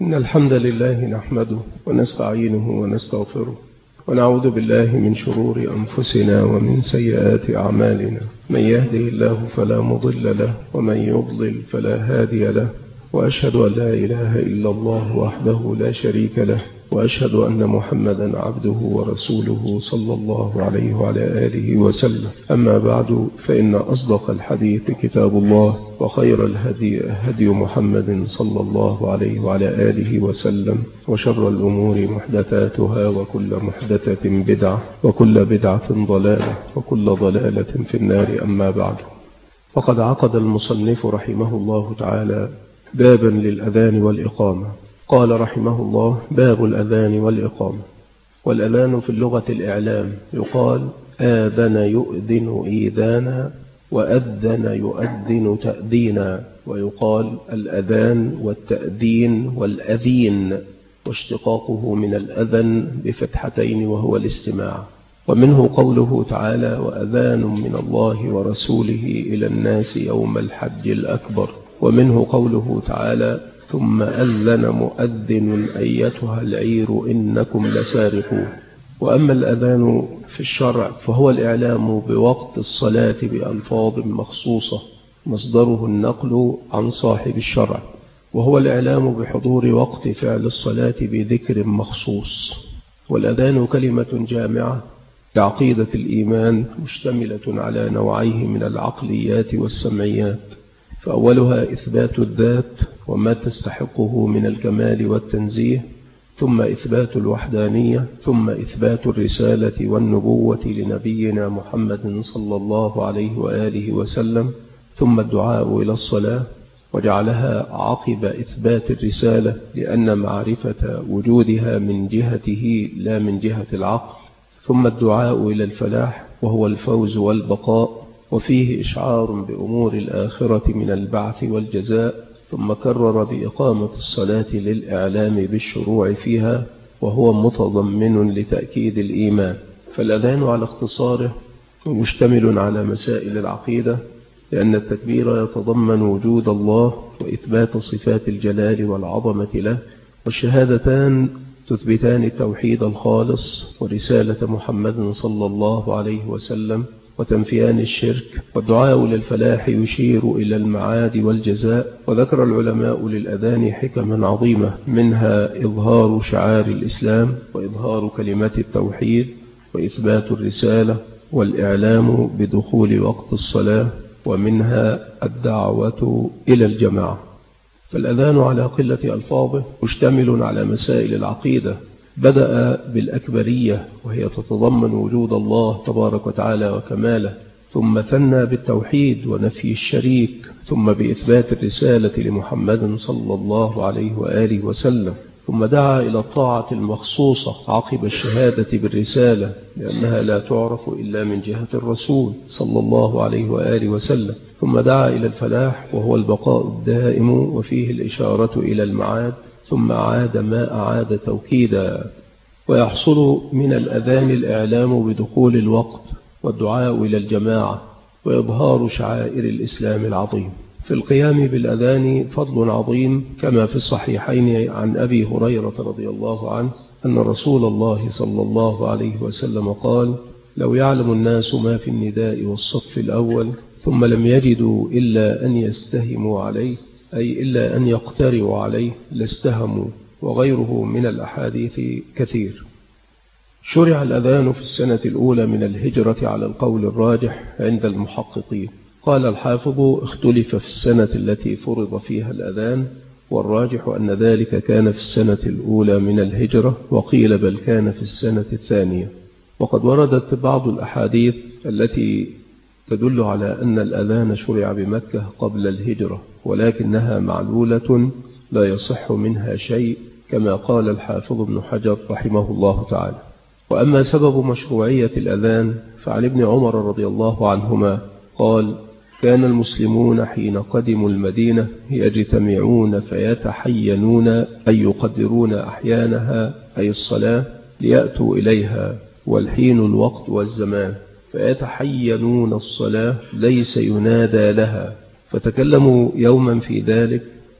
إن الحمد لله نحمده ونستعينه ونستغفره ونعوذ بالله من شرور أنفسنا ومن سيئات أعمالنا. من يهده الله فلا مضل له ومن يضلل فلا هادي له، وأشهد أن لا إله إلا الله وحده لا شريك له، وأشهد أن محمدا عبده ورسوله صلى الله عليه وعلى آله وسلم. أما بعد، فإن أصدق الحديث كتاب الله، وخير الهدي هدي محمد صلى الله عليه وعلى آله وسلم، وشر الأمور محدثاتها، وكل محدثة بدعة، وكل بدعة ضلالة، وكل ضلالة في النار. أما بعد، فقد عقد المصنف رحمه الله تعالى بابا للأذان والإقامة. قال رحمه الله: باب الأذان والإقامة. والأذان في اللغة الإعلام، يقال آذن يؤذن إيذانا، وأذن يؤذن تأذينا، ويقال الأذان والتأذين والأذين، واشتقاقه من الأذن بفتحتين وهو الاستماع. ومنه قوله تعالى: وأذان من الله ورسوله إلى الناس يوم الحج الأكبر. ومنه قوله تعالى: ثم أذن مؤذن أيتها العير إنكم لسارقون. وأما الأذان في الشرع فهو الإعلام بوقت الصلاة بألفاظ مخصوصة، مصدره النقل عن صاحب الشرع، وهو الإعلام بحضور وقت فعل الصلاة بذكر مخصوص. والأذان كلمة جامعة لعقيدة الإيمان، مشتملة على نوعيه من العقليات والسمعيات، فأولها إثبات الذات وما تستحقه من الكمال والتنزيه، ثم إثبات الوحدانية، ثم إثبات الرسالة والنبوة لنبينا محمد صلى الله عليه وآله وسلم، ثم الدعاء إلى الصلاة، وجعلها عقب إثبات الرسالة لأن معرفة وجودها من جهته لا من جهة العقل، ثم الدعاء إلى الفلاح وهو الفوز والبقاء، وفيه إشعار بأمور الآخرة من البعث والجزاء، ثم كرر بإقامة الصلاة للإعلام بالشروع فيها، وهو متضمن لتأكيد الإيمان. فالأذان على اختصاره مشتمل على مسائل العقيدة، لأن التكبير يتضمن وجود الله وإثبات صفات الجلال والعظمة له، والشهادتان تثبتان التوحيد الخالص ورسالة محمد صلى الله عليه وسلم، وتنفيان الشرك. والدعاء للفلاح يشير إلى المعاد والجزاء. وذكر العلماء للأذان حكما عظيمة، منها إظهار شعار الإسلام، وإظهار كلمات التوحيد، وإثبات الرسالة، والإعلام بدخول وقت الصلاة، ومنها الدعوة إلى الجماعة. فالأذان على قلة ألفاظه مشتمل على مسائل العقيدة، بدأ بالأكبرية وهي تتضمن وجود الله تبارك وتعالى وكماله، ثم ثنى بالتوحيد ونفي الشريك، ثم بإثبات الرسالة لمحمد صلى الله عليه وآله وسلم، ثم دعا إلى الطاعة المخصوصة عقب الشهادة بالرسالة، لأنها لا تعرف إلا من جهة الرسول صلى الله عليه وآله وسلم، ثم دعا إلى الفلاح وهو البقاء الدائم، وفيه الإشارة إلى المعاد، ثم أعاد ما أعاد توكيدا. ويحصل من الأذان الإعلام بدخول الوقت، والدعاء إلى الجماعة، وإظهار شعائر الإسلام العظيم. في القيام بالأذان فضل عظيم، كما في الصحيحين عن أبي هريرة رضي الله عنه أن رسول الله صلى الله عليه وسلم قال: لو يعلم الناس ما في النداء والصف الأول ثم لم يجدوا إلا أن يستهموا عليه، أي إلا أن يقتروا عليه، لاستهموا. وغيره من الأحاديث كثير. شرع الأذان في السنة الأولى من الهجرة على القول الراجح عند المحققين. قال الحافظ: اختلف في السنة التي فرض فيها الأذان، والراجح أن ذلك كان في السنة الأولى من الهجرة، وقيل بل كان في السنة الثانية. وقد وردت بعض الأحاديث التي تدل على أن الأذان شرع بمكة قبل الهجرة، ولكنها معلولة لا يصح منها شيء، كما قال الحافظ ابن حجر رحمه الله تعالى. وأما سبب مشروعية الأذان فعن ابن عمر رضي الله عنهما قال: كان المسلمون حين قدموا المدينة يجتمعون فيتحينون أي يقدرون أحيانها، أي الصلاة، ليأتوا إليها، والحين الوقت والزمان، فيتحينون الصلاة ليس ينادى لها. فتكلموا يوما في ذلك،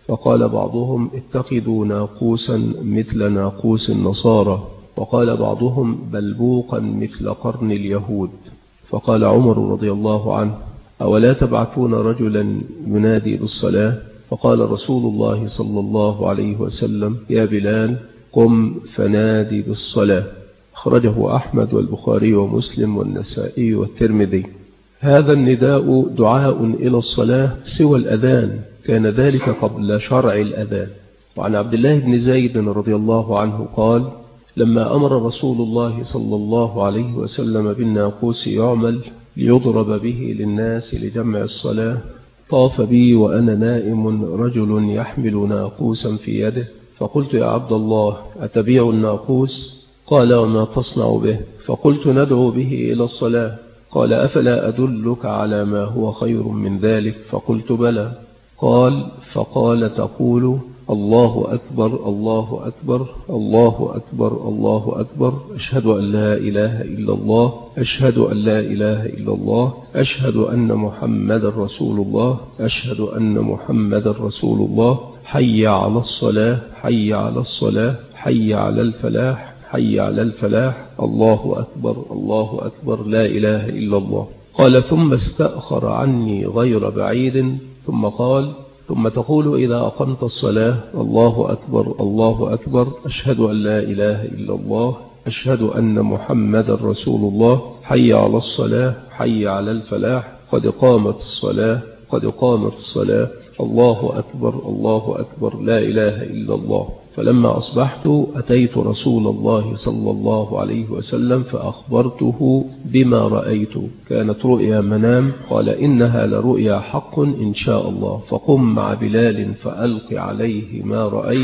فقال بعضهم اتخذوا ناقوسا مثل ناقوس النصارى، وقال بعضهم بلبوقا مثل قرن اليهود. فقال عمر رضي الله عنه أولا تبعثون رجلا ينادي بالصلاة؟ فقال رسول الله صلى الله عليه وسلم يا بلال قم فنادي بالصلاة. أخرجه أحمد والبخاري ومسلم والنسائي والترمذي. هذا النداء دعاء إلى الصلاة سوى الأذان، كان ذلك قبل شرع الأذان. وعن عبد الله بن زيد رضي الله عنه قال لما أمر رسول الله صلى الله عليه وسلم بالناقوس يعمل ليضرب به للناس لجمع الصلاة، طاف بي وأنا نائم رجل يحمل ناقوسا في يده، فقلت يا عبد الله أتبيع الناقوس؟ قال وما تصنع به؟ فقلت ندعو به إلى الصلاة. قال أفلا أدلك على ما هو خير من ذلك؟ فقلت بلى. قال فقال تقول الله أكبر الله أكبر الله أكبر الله أكبر، أشهد أن لا إله إلا الله، أشهد أن لا إله إلا الله، أشهد أن محمد رسول الله، أشهد أن محمد رسول الله، حي على الصلاة حي على الصلاة حي على الفلاح حي على الفلاح، الله أكبر الله أكبر لا إله إلا الله. قال ثم استأخر عني غير بعيد ثم قال ثم تقول إذا أقمت الصلاة الله أكبر الله أكبر، أشهد أن لا إله إلا الله، أشهد أن محمد رسول الله، حي على الصلاة حي على الفلاح، قد قامت الصلاة قد قامت الصلاة، الله أكبر الله أكبر لا إله إلا الله. فلما أصبحت أتيت رسول الله صلى الله عليه وسلم فأخبرته بما رأيت، كانت رؤيا منام. قال إنها لرؤيا حق إن شاء الله، فقم مع بلال فألق عليه ما رأيت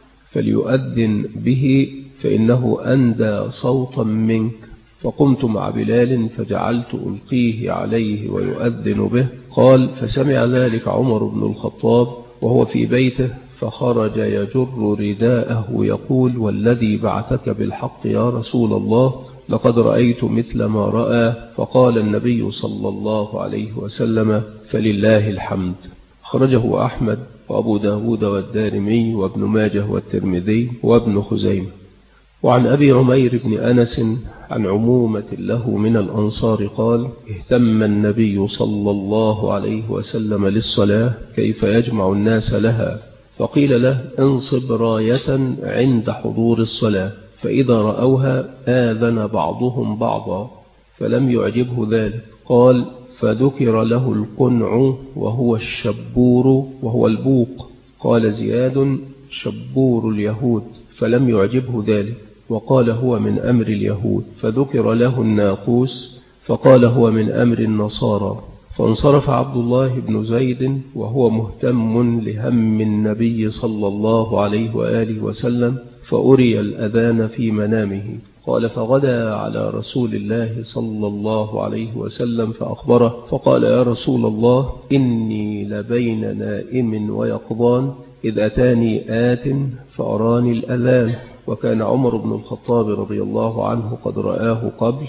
فليؤذن به فإنه أندى صوتا منك. فقمت مع بلال فجعلت ألقيه عليه ويؤذن به. قال فسمع ذلك عمر بن الخطاب وهو في بيته، فخرج يجر رداءه يقول والذي بعثك بالحق يا رسول الله لقد رأيت مثل ما رأى. فقال النبي صلى الله عليه وسلم فلله الحمد. أخرجه أحمد وأبو داود والدارمي وابن ماجه والترمذي وابن خزيمة. وعن أبي عمير بن أنس عن عمومة له من الأنصار قال اهتم النبي صلى الله عليه وسلم للصلاة كيف يجمع الناس لها، فقيل له انصب راية عند حضور الصلاة، فإذا رأوها آذن بعضهم بعضا، فلم يعجبه ذلك. قال فذكر له القنع وهو الشبور وهو البوق. قال زياد شبور اليهود، فلم يعجبه ذلك، وقال هو من أمر اليهود. فذكر له الناقوس، فقال هو من أمر النصارى. فانصرف عبد الله بن زيد وهو مهتم لهم النبي صلى الله عليه وآله وسلم، فأري الأذان في منامه. قال فغدا على رسول الله صلى الله عليه وسلم فأخبره، فقال يا رسول الله إني لبين نائم ويقظان إذ أتاني آت فأراني الأذان. وكان عمر بن الخطاب رضي الله عنه قد رآه قبل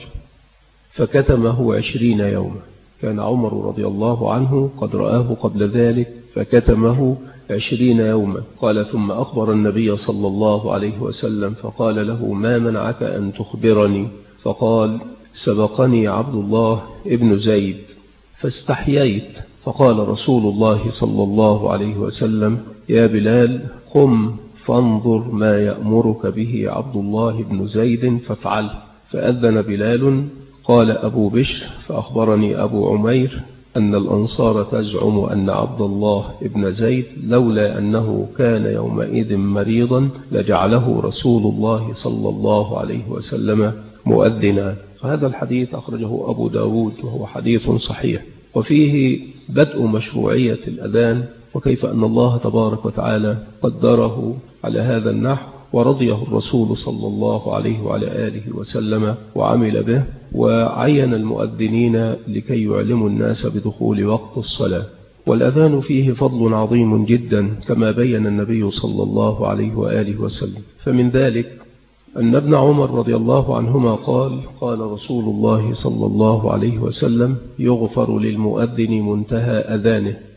فكتمه 20 يوما. كان عمر رضي الله عنه قد رآه قبل ذلك فكتمه 20 يوما. قال ثم أخبر النبي صلى الله عليه وسلم فقال له ما منعك أن تخبرني؟ فقال سبقني عبد الله ابن زيد فاستحييت. فقال رسول الله صلى الله عليه وسلم يا بلال قم فانظر ما يأمرك به عبد الله بن زيد فافعله. فأذن بلال. قال أبو بشر فأخبرني أبو عمير أن الأنصار تزعم أن عبد الله بن زيد لولا أنه كان يومئذ مريضا لجعله رسول الله صلى الله عليه وسلم مؤذنا. فهذا الحديث أخرجه أبو داود وهو حديث صحيح، وفيه بدء مشروعية الأذان وكيف أن الله تبارك وتعالى قدره على هذا النحو ورضيه الرسول صلى الله عليه وعلى آله وسلم وعمل به، وعين المؤذنين لكي يعلموا الناس بدخول وقت الصلاة. والأذان فيه فضل عظيم جدا كما بين النبي صلى الله عليه وآله وسلم. فمن ذلك أن ابن عمر رضي الله عنهما قال رسول الله صلى الله عليه وسلم يغفر للمؤذن منتهى أذانه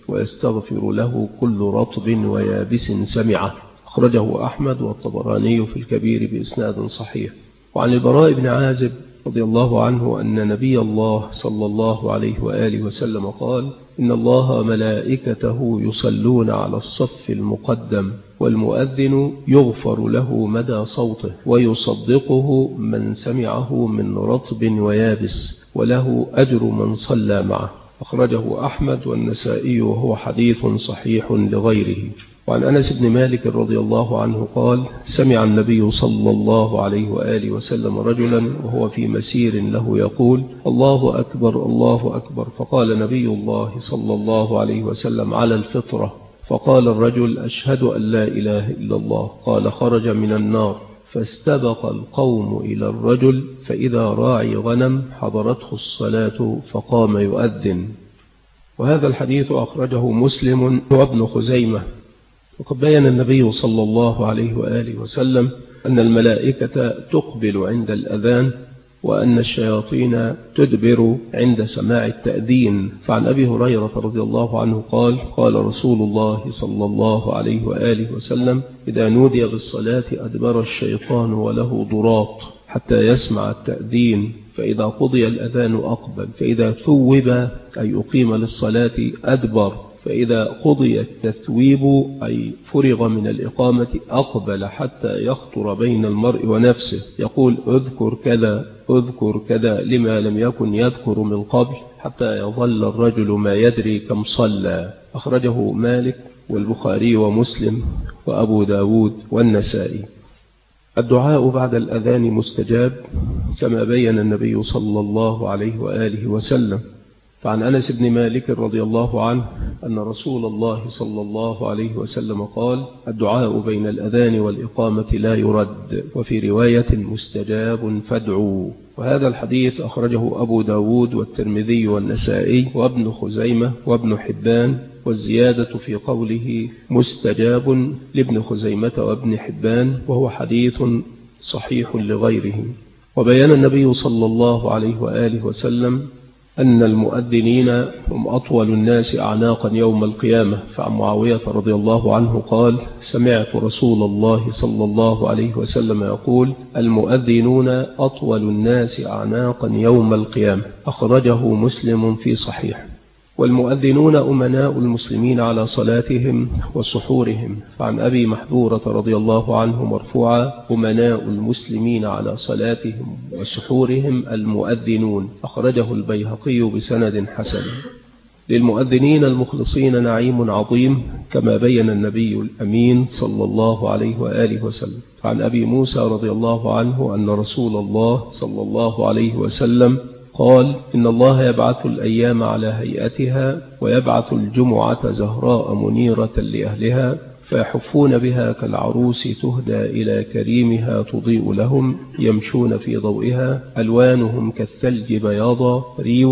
ويستغفر له كل رطب ويابس سمعه. أخرجه أحمد والطبراني في الكبير بإسناد صحيح. وعن البراء بن عازب رضي الله عنه أن نبي الله صلى الله عليه وآله وسلم قال: إن الله ملائكته يصلون على الصف المقدم، والمؤذن يغفر له مدى صوته، ويصدقه من سمعه من رطب ويابس، وله أجر من صلى معه. أخرجه أحمد والنسائي وهو حديث صحيح لغيره. وعن أنس بن مالك رضي الله عنه قال: سمع النبي صلى الله عليه وآله وسلم رجلا وهو في مسير له يقول: الله أكبر الله أكبر، فقال نبي الله صلى الله عليه وسلم: على الفطرة. فقال الرجل: أشهد أن لا إله إلا الله. قال: خرج من النار. فاستبق القوم إلى الرجل، فإذا راعي غنم حضرته الصلاة فقام يؤذن. وهذا الحديث أخرجه مسلم وابن خزيمة. وقد بين النبي صلى الله عليه وآله وسلم أن الملائكة تقبل عند الأذان، وأن الشياطين تدبر عند سماع التأذين. فعن أبي هريرة رضي الله عنه قال: قال رسول الله صلى الله عليه وآله وسلم: إذا نودي بالصلاة أدبر الشيطان وله ضراط حتى يسمع التأذين، فإذا قضي الأذان أقبل، فإذا ثوب أي أقيم للصلاة أدبر، فإذا قضي التثويب أي فرغ من الإقامة أقبل حتى يخطر بين المرء ونفسه، يقول: اذكر كذا اذكر كذا، لما لم يكن يذكر من قبل، حتى يظل الرجل ما يدري كم صلى. أخرجه مالك والبخاري ومسلم وأبو داود والنسائي. الدعاء بعد الأذان مستجاب كما بين النبي صلى الله عليه وآله وسلم. فعن أنس بن مالك رضي الله عنه أن رسول الله صلى الله عليه وسلم قال: الدعاء بين الأذان والإقامة لا يرد، وفي رواية: مستجاب فادعوا. وهذا الحديث أخرجه أبو داود والترمذي والنسائي وابن خزيمة وابن حبان، والزيادة في قوله مستجاب لابن خزيمة وابن حبان، وهو حديث صحيح لغيره. وبيان النبي صلى الله عليه وآله وسلم أن المؤذنين هم أطول الناس أعناقا يوم القيامة. فعن معاوية رضي الله عنه قال: سمعت رسول الله صلى الله عليه وسلم يقول: المؤذنون أطول الناس أعناقا يوم القيامة. أخرجه مسلم في صحيح. والمؤذنون أمناء المسلمين على صلاتهم وسحورهم. فعن أبي محذورة رضي الله عنه مرفوعا: أمناء المسلمين على صلاتهم وسحورهم المؤذنون. أخرجه البيهقي بسند حسن. للمؤذنين المخلصين نعيم عظيم كما بين النبي الأمين صلى الله عليه وآله وسلم. فعن أبي موسى رضي الله عنه أن رسول الله صلى الله عليه وسلم قال: إن الله يبعث الأيام على هيئتها، ويبعث الجمعة زهراء منيرة لأهلها، فيحفون بها كالعروس تهدى إلى كريمها تضيء لهم، يمشون في ضوئها، ألوانهم كالثلج بياضا،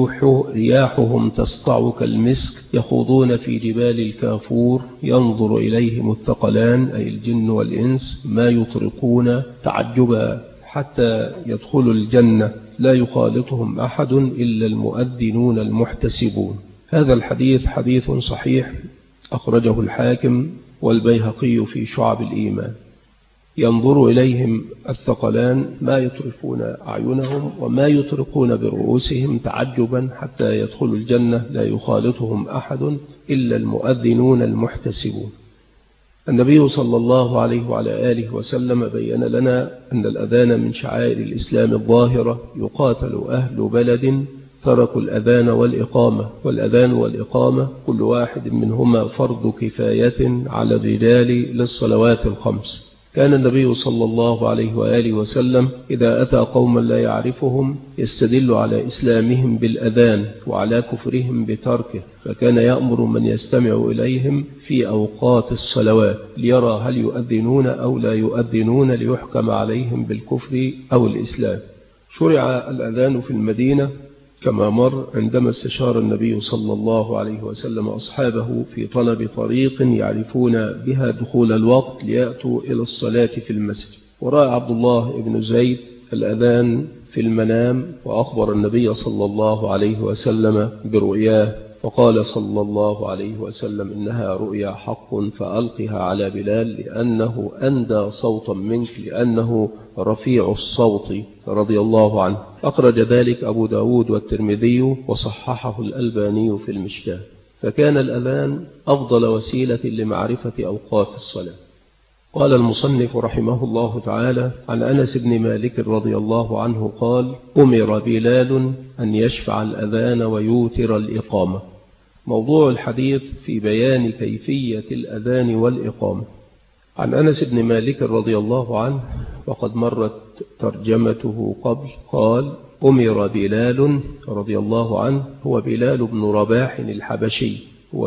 رياحهم تسطع كالمسك، يخوضون في جبال الكافور، ينظر إليهم الثقلان أي الجن والإنس ما يطرقون تعجبا حتى يدخلوا الجنة، لا يخالطهم أحد إلا المؤذنون المحتسبون. هذا الحديث حديث صحيح، أخرجه الحاكم والبيهقي في شعب الإيمان. ينظر إليهم الثقلان ما يطرفون أعينهم وما يطرقون برؤوسهم تعجبا حتى يدخلوا الجنة، لا يخالطهم أحد إلا المؤذنون المحتسبون. النبي صلى الله عليه وعلى آله وسلم بين لنا أن الأذان من شعائر الإسلام الظاهرة، يقاتل أهل بلد تركوا الأذان والإقامة، والأذان والإقامة كل واحد منهما فرض كفاية على الرجال للصلوات الخمس. كان النبي صلى الله عليه وآله وسلم إذا أتى قوما لا يعرفهم يستدل على إسلامهم بالأذان وعلى كفرهم بتركه، فكان يأمر من يستمع إليهم في أوقات الصلوات ليرى هل يؤذنون أو لا يؤذنون ليحكم عليهم بالكفر أو الإسلام. شرع الأذان في المدينة كما مر عندما استشار النبي صلى الله عليه وسلم أصحابه في طلب طريق يعرفون بها دخول الوقت ليأتوا إلى الصلاة في المسجد. ورأى عبد الله بن زيد الأذان في المنام، وأخبر النبي صلى الله عليه وسلم برؤياه فقال صلى الله عليه وسلم إنها رؤيا حق فألقها على بلال لأنه أندى صوتا منك، لأنه رفيع الصوت رضي الله عنه. أخرج ذلك أبو داود والترمذي وصححه الألباني في المشكاة. فكان الأذان أفضل وسيلة لمعرفة أوقات الصلاة. قال المصنف رحمه الله تعالى عن أنس بن مالك رضي الله عنه قال: أمر بلال أن يشفع الأذان ويوتر الإقامة. موضوع الحديث في بيان كيفية الأذان والإقامة. عن أنس بن مالك رضي الله عنه وقد مرت ترجمته قبل. قال: أمر بلال رضي الله عنه، هو بلال بن رباح الحبشي،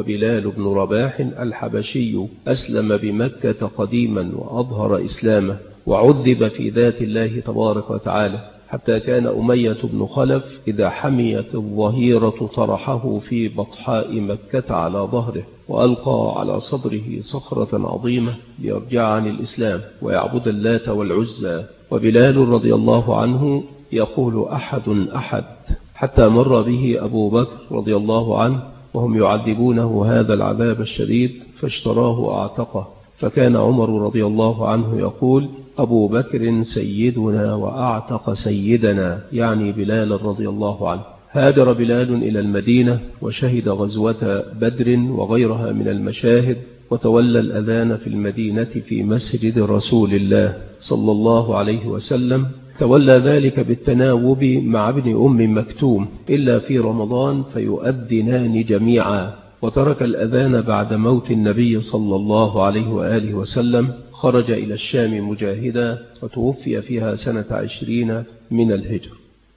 أسلم بمكة قديما وأظهر إسلامه، وعذب في ذات الله تبارك وتعالى، حتى كان أمية بن خلف إذا حميت الظهيرة طرحه في بطحاء مكة على ظهره، وألقى على صدره صخرة عظيمة ليرجع عن الإسلام ويعبد اللات والعزى. وبلال رضي الله عنه يقول: أحد أحد، حتى مر به أبو بكر رضي الله عنه وهم يعذبونه هذا العذاب الشديد فاشتراه وأعتقه. فكان عمر رضي الله عنه يقول: أبو بكر سيدنا وأعتق سيدنا، يعني بلال رضي الله عنه. هاجر بلال إلى المدينة وشهد غزوة بدر وغيرها من المشاهد، وتولى الأذان في المدينة في مسجد رسول الله صلى الله عليه وسلم. تولى ذلك بالتناوب مع ابن أم مكتوم إلا في رمضان فيؤذنان جميعا، وترك الأذان بعد موت النبي صلى الله عليه وآله وسلم. خرج إلى الشام مجاهدا وتوفي فيها سنة 20 من الهجرة.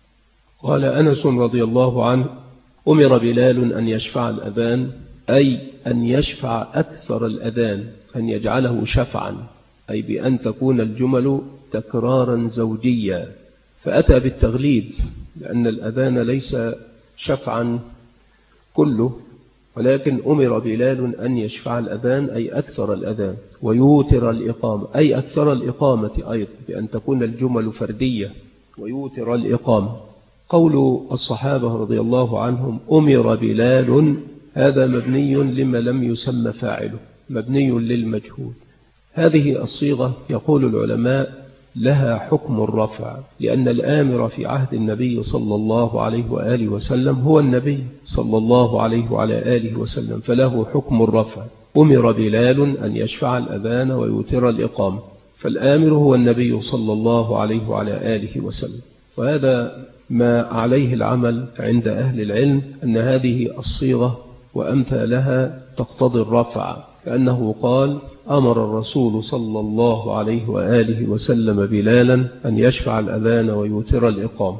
قال أنس رضي الله عنه: أمر بلال أن يشفع الأذان، أي أن يشفع أكثر الأذان، أن يجعله شفعا، أي بأن تكون الجمل تكرارا زوجيا. فأتى بالتغليب، لأن الأذان ليس شفعا كله، ولكن أمر بلال أن يشفع الأذان أي أكثر الأذان، ويوتر الإقامة أي أكثر الإقامة أيضا، بأن تكون الجمل فردية ويوتر الإقامة. قول الصحابة رضي الله عنهم أمر بلال، هذا مبني لما لم يسمى فاعله، مبني للمجهول. هذه الصيغة يقول العلماء لها حكم الرفع، لأن الآمر في عهد النبي صلى الله عليه وآله وسلم هو النبي صلى الله عليه وعلى آله وسلم، فله حكم الرفع. أمر بلال أن يشفع الأذان ويوتر الإقامة، فالآمر هو النبي صلى الله عليه وعلى آله وسلم. وهذا ما عليه العمل عند أهل العلم، أن هذه الصيغة وأمثالها تقتضي الرفع، كأنه قال: أمر الرسول صلى الله عليه وآله وسلم بلالا أن يشفع الأذان ويوتر الإقامة.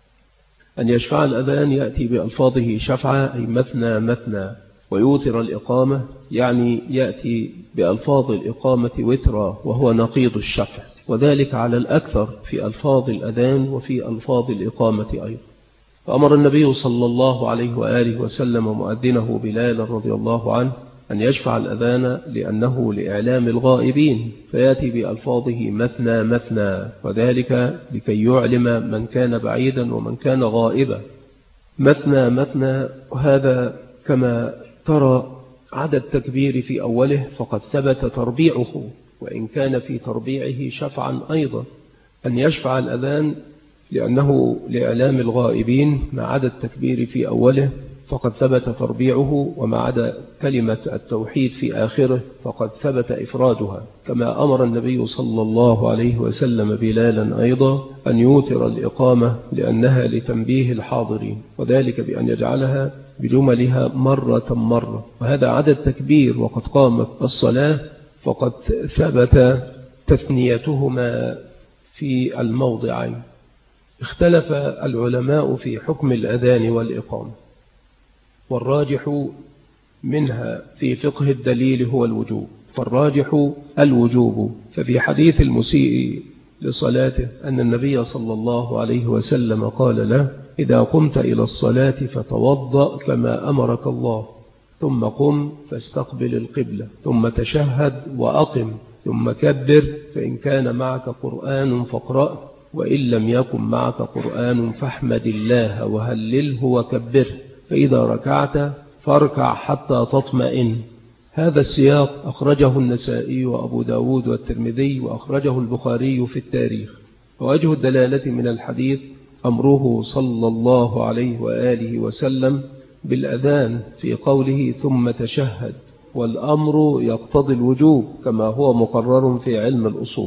أن يشفع الأذان يأتي بألفاظه شفعا، أي مثنى مثنى، ويوتر الإقامة يعني يأتي بألفاظ الإقامة وترا، وهو نقيض الشفع، وذلك على الأكثر في ألفاظ الأذان وفي ألفاظ الإقامة أيضا. فأمر النبي صلى الله عليه وآله وسلم مؤذنه بلال رضي الله عنه أن يشفع الأذان لأنه لإعلام الغائبين، فيأتي بألفاظه مثنى مثنى، وذلك لكي يعلم من كان بعيدا ومن كان غائبا. مثنى مثنى، وهذا كما ترى عدد تكبير في أوله فقد ثبت تربيعه، وإن كان في تربيعه شفعا أيضا. أن يشفع الأذان لأنه لإعلام الغائبين مع عدد التكبير في أوله فقد ثبت تربيعه، ومع عدا كلمة التوحيد في آخره فقد ثبت إفرادها، كما أمر النبي صلى الله عليه وسلم بلالا أيضا أن يوتر الإقامة لأنها لتنبيه الحاضرين، وذلك بأن يجعلها بجملها مرة مرة، وهذا عدد تكبير وقد قامت الصلاة فقد ثبت تثنيتهما في الموضعين. اختلف العلماء في حكم الأذان والإقامة، والراجح منها في فقه الدليل هو الوجوب، فالراجح الوجوب. ففي حديث المسيء لصلاته أن النبي صلى الله عليه وسلم قال له: إذا قمت إلى الصلاة فتوضأ كما أمرك الله، ثم قم فاستقبل القبلة، ثم تشهد وأقم، ثم كبر، فإن كان معك قرآن فاقرأ، وإن لم يكن معك قرآن فاحمد الله وهلله وكبره، فإذا ركعت فاركع حتى تطمئن. هذا السياق أخرجه النسائي وأبو داود والترمذي، وأخرجه البخاري في التاريخ. ووجه الدلالة من الحديث أمره صلى الله عليه وآله وسلم بالأذان في قوله ثم تشهد، والأمر يقتضي الوجوب كما هو مقرر في علم الأصول.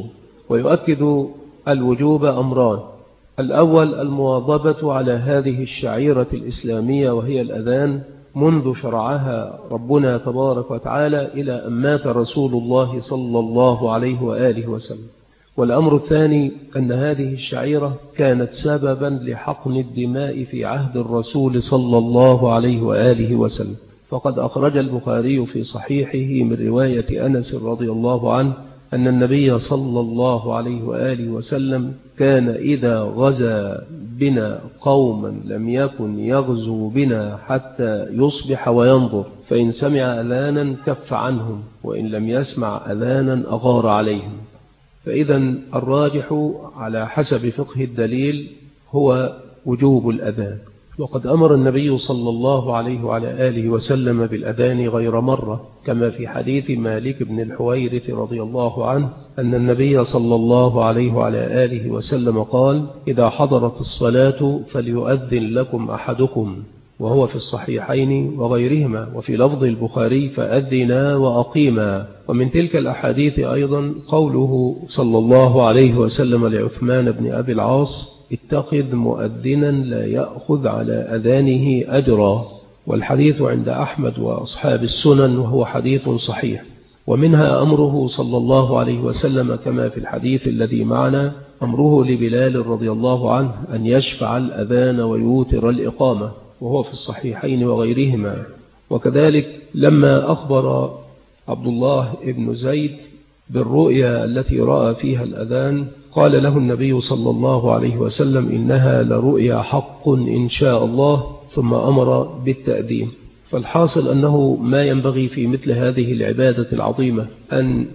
ويؤكد الوجوب أمران: الأول المواظبة على هذه الشعيرة الإسلامية وهي الأذان منذ شرعها ربنا تبارك وتعالى إلى أن مات رسول الله صلى الله عليه وآله وسلم. والأمر الثاني أن هذه الشعيرة كانت سببا لحقن الدماء في عهد الرسول صلى الله عليه وآله وسلم. فقد أخرج البخاري في صحيحه من رواية أنس رضي الله عنه أن النبي صلى الله عليه وآله وسلم كان إذا غزا بنا قوما لم يكن يغزو بنا حتى يصبح وينظر، فإن سمع أذانا كف عنهم، وإن لم يسمع أذانا أغار عليهم. فإذا الراجح على حسب فقه الدليل هو وجوب الأذان. وقد أمر النبي صلى الله عليه وعلى آله وسلم بالأذان غير مرة، كما في حديث مالك بن الحويرث رضي الله عنه أن النبي صلى الله عليه وعلى آله وسلم قال: إذا حضرت الصلاة فليؤذن لكم أحدكم، وهو في الصحيحين وغيرهما. وفي لفظ البخاري: فأذنا وأقيما. ومن تلك الأحاديث أيضا قوله صلى الله عليه وسلم لعثمان بن أبي العاص: اتخذ مؤذنا لا يأخذ على أذانه أجرا. والحديث عند أحمد وأصحاب السنن، وهو حديث صحيح. ومنها أمره صلى الله عليه وسلم كما في الحديث الذي معنا، أمره لبلال رضي الله عنه أن يشفع الأذان ويوتر الإقامة، وهو في الصحيحين وغيرهما. وكذلك لما أخبر عبد الله بن زيد بالرؤيا التي رأى فيها الأذان، قال له النبي صلى الله عليه وسلم: إنها لرؤيا حق إن شاء الله، ثم أمر بالتأذين. فالحاصل أنه ما ينبغي في مثل هذه العبادة العظيمة أن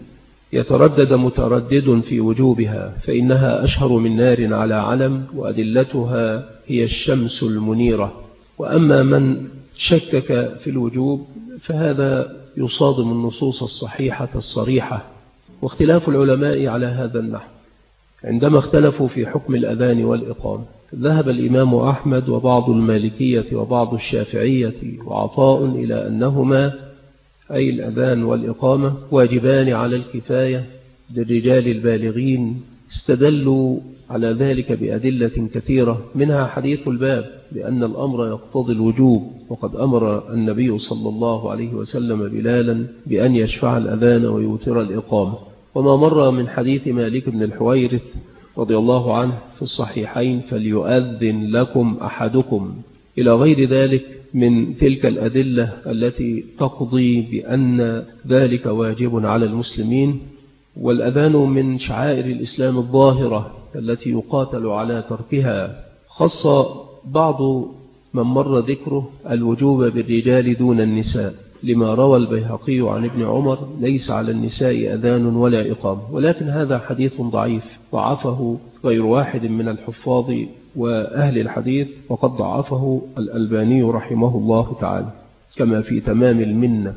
يتردد متردد في وجوبها، فإنها أشهر من نار على علم، وأدلتها هي الشمس المنيرة. وأما من شكك في الوجوب فهذا يصادم النصوص الصحيحة الصريحة. واختلاف العلماء على هذا النحو عندما اختلفوا في حكم الأذان والإقامة، ذهب الإمام أحمد وبعض المالكية وبعض الشافعية وعطاء إلى أنهما، أي الأذان والإقامة، واجبان على الكفاية للرجال البالغين. استدلوا على ذلك بأدلة كثيرة، منها حديث الباب لأن الأمر يقتضي الوجوب، وقد أمر النبي صلى الله عليه وسلم بلالا بأن يشفع الأذان ويوتر الإقامة. وما مر من حديث مالك بن الحويرث رضي الله عنه في الصحيحين: فليؤذن لكم أحدكم، إلى غير ذلك من تلك الأدلة التي تقضي بأن ذلك واجب على المسلمين. والأذان من شعائر الإسلام الظاهرة التي يقاتل على تركها. خص بعض من مر ذكره الوجوب بالرجال دون النساء، لما روى البيهقي عن ابن عمر: ليس على النساء أذان ولا إقامة. ولكن هذا حديث ضعيف ضعفه غير واحد من الحفاظ وأهل الحديث، وقد ضعفه الألباني رحمه الله تعالى كما في تمام المنة.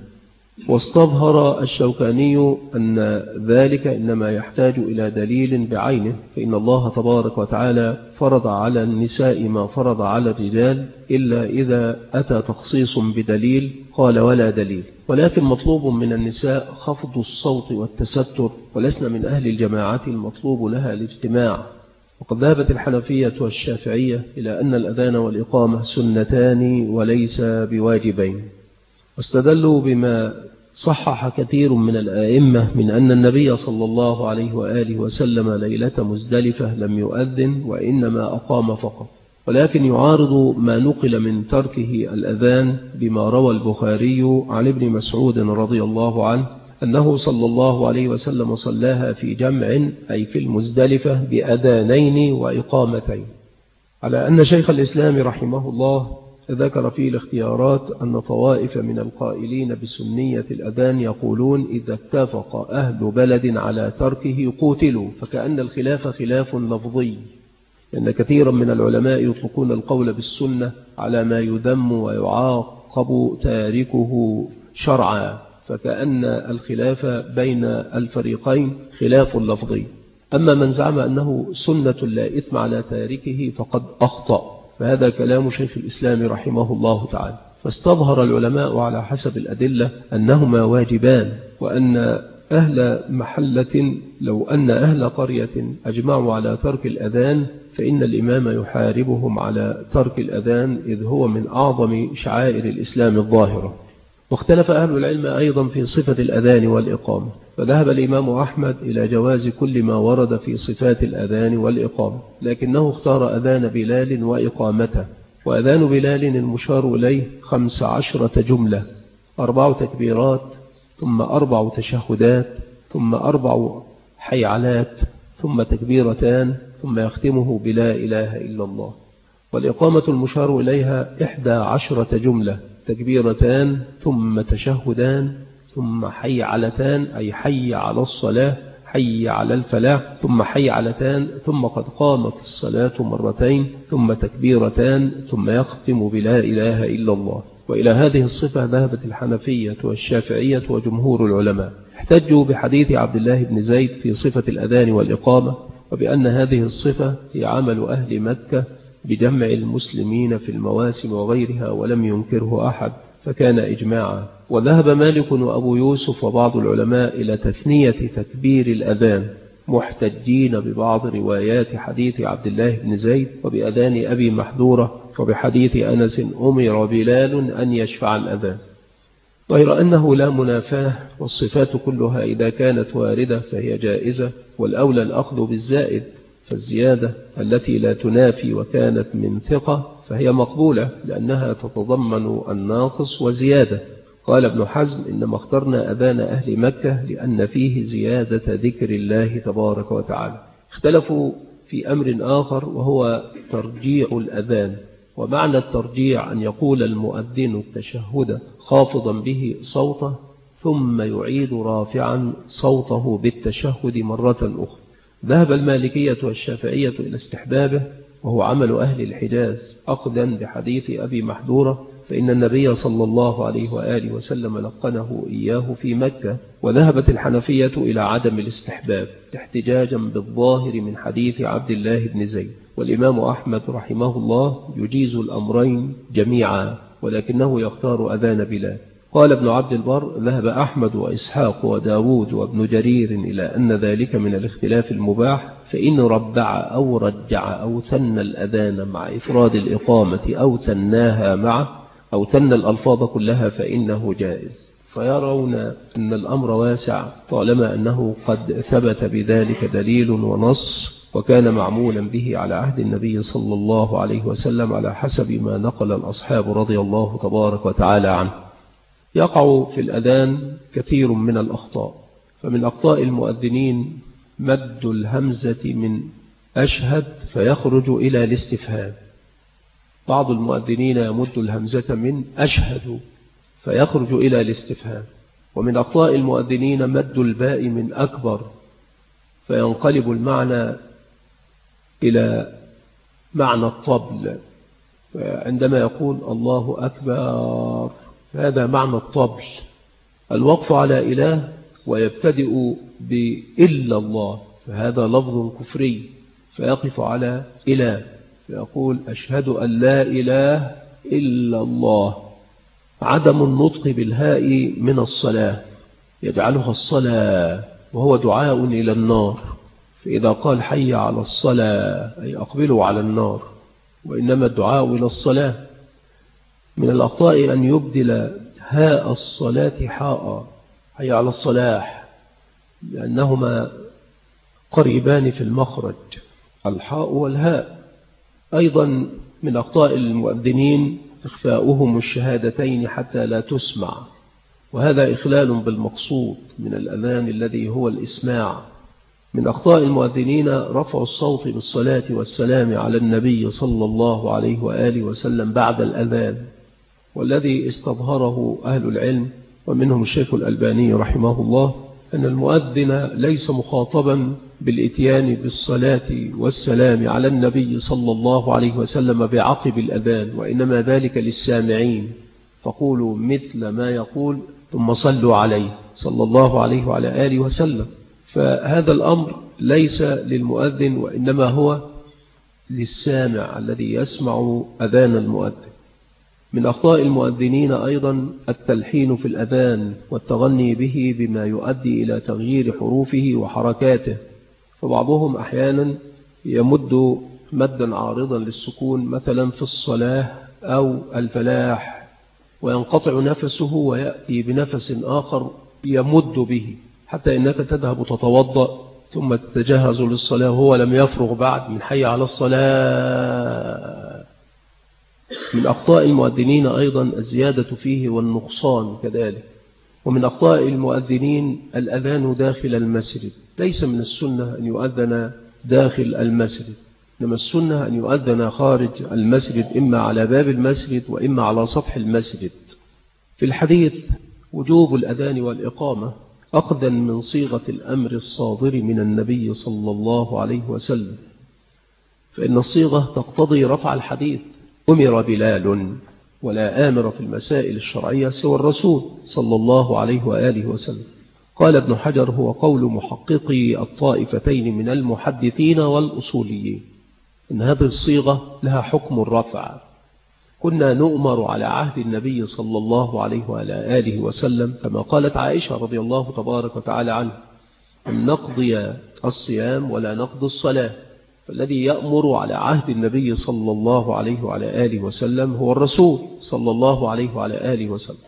واستظهر الشوكاني أن ذلك إنما يحتاج إلى دليل بعينه، فإن الله تبارك وتعالى فرض على النساء ما فرض على الرجال إلا إذا أتى تخصيص بدليل، قال: ولا دليل. ولكن مطلوب من النساء خفض الصوت والتستر، ولسنا من أهل الجماعة المطلوب لها الاجتماع. وقد ذهبت الحنفية والشافعية إلى أن الأذان والإقامة سنتان وليس بواجبين. واستدلوا بما صحح كثير من الآئمة من أن النبي صلى الله عليه وآله وسلم ليلة مزدلفة لم يؤذن، وإنما أقام فقط. ولكن يعارض ما نقل من تركه الأذان بما روى البخاري عن ابن مسعود رضي الله عنه أنه صلى الله عليه وسلم صلاها في جمع، أي في المزدلفة، بأذانين وإقامتين. على أن شيخ الإسلام رحمه الله ذكر في الاختيارات أن طوائف من القائلين بسنية الأذان يقولون: إذا اتفق أهل بلد على تركه قوتلوا، فكأن الخلاف خلاف لفظي، لأن كثيرا من العلماء يطلقون القول بالسنة على ما يذم ويعاق يعاقب تاركه شرعا، فكأن الخلاف بين الفريقين خلاف لفظي. أما من زعم أنه سنة لا إثم على تاركه فقد أخطأ، فهذا كلام شيخ الإسلام رحمه الله تعالى. فاستظهر العلماء على حسب الأدلة أنهما واجبان، وأن أهل محلة لو أن أهل قرية أجمعوا على ترك الأذان فإن الإمام يحاربهم على ترك الأذان، إذ هو من أعظم شعائر الإسلام الظاهرة. واختلف أهل العلم أيضا في صفة الأذان والإقامة، فذهب الإمام أحمد إلى جواز كل ما ورد في صفات الأذان والإقامة، لكنه اختار أذان بلال وإقامته. وأذان بلال المشار إليه 15 جملة، 4 تكبيرات، ثم 4 تشهدات، ثم 4 حيعلات، ثم تكبيرتان، ثم يختمه بلا إله إلا الله. والإقامة المشار إليها 11 جملة، تكبيرتان، ثم تشهدان، ثم حيعلتان أي حي على الصلاة، حي على الفلاح، ثم حيعلتان، ثم قد قامت الصلاة مرتين، ثم تكبيرتان، ثم يختم بلا إله إلا الله. وإلى هذه الصفة ذهبت الحنفية والشافعية وجمهور العلماء. احتجوا بحديث عبد الله بن زيد في صفة الأذان والإقامة، وبأن هذه الصفة هي عمل أهل مكة بجمع المسلمين في المواسم وغيرها، ولم ينكره أحد، فكان إجماعا. وذهب مالك وأبو يوسف وبعض العلماء إلى تثنية تكبير الأذان، محتجين ببعض روايات حديث عبد الله بن زيد وبأذان أبي محذورة وبحديث أنس أمر بلال أن يشفع الأذان. غير أنه لا منافاة، والصفات كلها إذا كانت واردة فهي جائزة، والأولى الأخذ بالزائد، فالزيادة التي لا تنافي وكانت من ثقة فهي مقبولة لأنها تتضمن الناقص وزيادة. قال ابن حزم إنما اخترنا أذان أهل مكة لأن فيه زيادة ذكر الله تبارك وتعالى. اختلفوا في أمر آخر وهو ترجيع الأذان، ومعنى الترجيع أن يقول المؤذن التشهد خافضا به صوته ثم يعيد رافعا صوته بالتشهد مرة أخرى. ذهب المالكية والشافعية إلى استحبابه، وهو عمل أهل الحجاز أخذا بحديث أبي محذورة، فإن النبي صلى الله عليه وآله وسلم لقنه إياه في مكة. وذهبت الحنفية إلى عدم الاستحباب احتجاجا بالظاهر من حديث عبد الله بن زيد. والإمام أحمد رحمه الله يجيز الأمرين جميعا، ولكنه يختار أذان بلال. قال ابن عبد البر ذهب أحمد وإسحاق وداود وابن جرير إلى أن ذلك من الاختلاف المباح، فإن ربع أو رجع أو ثنى الأذان مع إفراد الإقامة أو ثناها معه أو ثنى الألفاظ كلها فإنه جائز. فيرون أن الأمر واسع طالما أنه قد ثبت بذلك دليل ونص، وكان معمولا به على عهد النبي صلى الله عليه وسلم على حسب ما نقل الأصحاب رضي الله تبارك وتعالى عنه. يقع في الأذان كثير من الأخطاء، فمن أخطاء المؤذنين مد الهمزة من أشهد فيخرج إلى الاستفهام. بعض المؤذنين يمد الهمزة من أشهد فيخرج إلى الاستفهام. ومن أخطاء المؤذنين مد الباء من أكبر فينقلب المعنى إلى معنى الطبل، عندما يقول الله أكبر هذا معنى الطبل. الوقف على إله ويبتدئ بإلا الله، فهذا لفظ كفري، فيقف على إله فيقول أشهد أن لا إله إلا الله. عدم النطق بالهاء من الصلاة يجعلها الصلاة، وهو دعاء إلى النار، فإذا قال حي على الصلاة أي أقبلوا على النار، وإنما الدعاء إلى الصلاة. من الأخطاء أن يبدل هاء الصلاة حاء، حي على الصلاح، لأنهما قريبان في المخرج، الحاء والهاء. أيضا من أخطاء المؤذنين إخفاؤهم الشهادتين حتى لا تسمع، وهذا إخلال بالمقصود من الأذان الذي هو الإسماع. من أخطاء المؤذنين رفع الصوت بالصلاة والسلام على النبي صلى الله عليه وآله وسلم بعد الأذان، والذي استظهره أهل العلم ومنهم الشيخ الألباني رحمه الله أن المؤذن ليس مخاطبا بالإتيان بالصلاة والسلام على النبي صلى الله عليه وسلم بعقب الأذان، وإنما ذلك للسامعين، فقولوا مثل ما يقول ثم صلوا عليه صلى الله عليه وعلى آله وسلم. فهذا الأمر ليس للمؤذن، وإنما هو للسامع الذي يسمع أذان المؤذن. من أخطاء المؤذنين أيضا التلحين في الأذان والتغني به بما يؤدي إلى تغيير حروفه وحركاته، فبعضهم أحيانا يمد مدا عارضا للسكون مثلا في الصلاة أو الفلاح، وينقطع نفسه ويأتي بنفس آخر يمد به، حتى إنك تذهب تتوضأ ثم تتجهز للصلاة وهو لم يفرغ بعد من حي على الصلاة. من أخطاء المؤذنين أيضا الزيادة فيه والنقصان كذلك. ومن أخطاء المؤذنين الأذان داخل المسجد. ليس من السنة أن يؤذن داخل المسجد، إنما السنة أن يؤذن خارج المسجد، إما على باب المسجد وإما على سطح المسجد. في الحديث وجوب الأذان والإقامة أخذا من صيغة الأمر الصادر من النبي صلى الله عليه وسلم، فإن الصيغة تقتضي رفع الحديث. أمر بلال، ولا آمر في المسائل الشرعية سوى الرسول صلى الله عليه وآله وسلم. قال ابن حجر هو قول محققي الطائفتين من المحدثين والأصوليين إن هذه الصيغة لها حكم الرفع. كنا نؤمر على عهد النبي صلى الله عليه وعلى آله وسلم كما قالت عائشة رضي الله تبارك وتعالى عنها أن نقضي الصيام ولا نقضي الصلاة، فالذي يأمر على عهد النبي صلى الله عليه وعلى آله وسلم هو الرسول صلى الله عليه وعلى آله وسلم.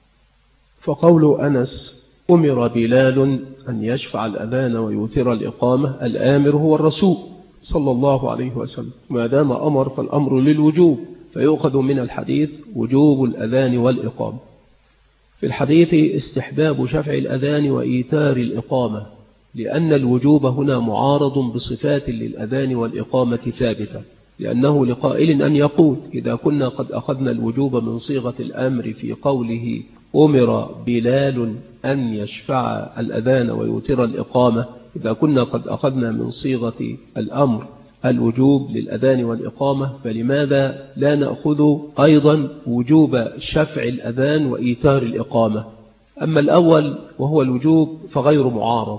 فقول أنس أمر بلال أن يشفع الأذان ويوتر الإقامة، الآمر هو الرسول صلى الله عليه وسلم، ما دام أمر فالأمر للوجوب، فيؤخذ من الحديث وجوب الأذان والإقامة. في الحديث استحباب شفع الأذان وإيتار الإقامة، لأن الوجوب هنا معارض بصفات للأذان والإقامة ثابتة، لأنه لقائل أن يقول إذا كنا قد أخذنا الوجوب من صيغة الأمر في قوله أمر بلال أن يشفع الأذان ويوتر الإقامة، إذا كنا قد أخذنا من صيغة الأمر الوجوب للأذان والإقامة، فلماذا لا نأخذ أيضا وجوب شفع الأذان وإيتار الإقامة؟ أما الأول وهو الوجوب فغير معارض،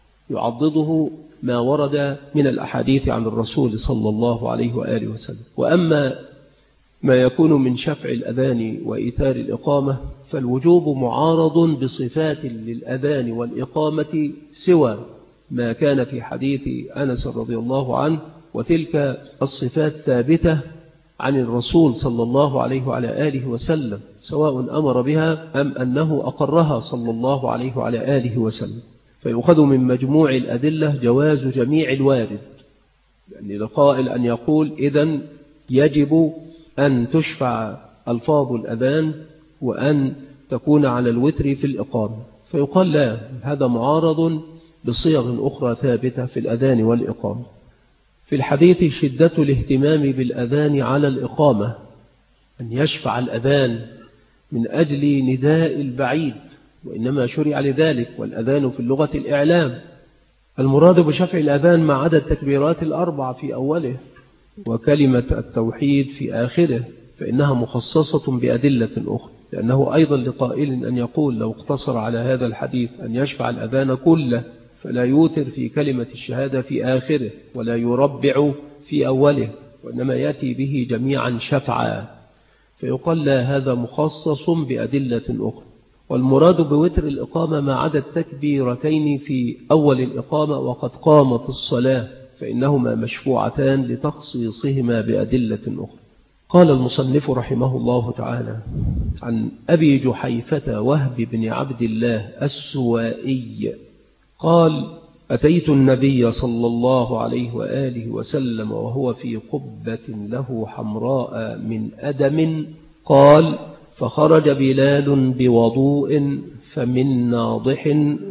يعضده ما ورد من الأحاديث عن الرسول صلى الله عليه وآله وسلم. وأما ما يكون من شفع الأذان وإيتار الإقامة فالوجوب معارض بصفات للأذان والإقامة سوى ما كان في حديث أنس رضي الله عنه، وتلك الصفات ثابتة عن الرسول صلى الله عليه وعلى آله وسلم، سواء أمر بها أم أنه أقرها صلى الله عليه وعلى آله وسلم. فيؤخذ من مجموع الأدلة جواز جميع الوارد، يعني لقائل أن يقول إذن يجب أن تشفع ألفاظ الأذان وأن تكون على الوتر في الإقامة، فيقال لا، هذا معارض بصيغ أخرى ثابتة في الأذان والإقامة. في الحديث شدة الاهتمام بالأذان على الإقامة، أن يشفع الأذان من أجل نداء البعيد، وإنما شرع لذلك، والأذان في اللغة الإعلام. المراد بشفع الأذان ما عدا التكبيرات الأربع في أوله وكلمة التوحيد في آخره، فإنها مخصصة بأدلة أخرى، لأنه أيضا لقائل أن يقول لو اقتصر على هذا الحديث أن يشفع الأذان كله فلا يوتر في كلمة الشهادة في آخره ولا يربع في أوله، وإنما يأتي به جميعا شفعا، فيقال لا، هذا مخصص بأدلة أخرى. والمراد بوتر الإقامة ما عدا التكبيرتين في أول الإقامة وقد قامت الصلاة، فإنهما مشفوعتان لتخصيصهما بأدلة أخرى. قال المصنف رحمه الله تعالى عن أبي جحيفة وهب بن عبد الله السوائي قال أتيت النبي صلى الله عليه وآله وسلم وهو في قبة له حمراء من أدم، قال فخرج بلال بوضوء فمن ناضح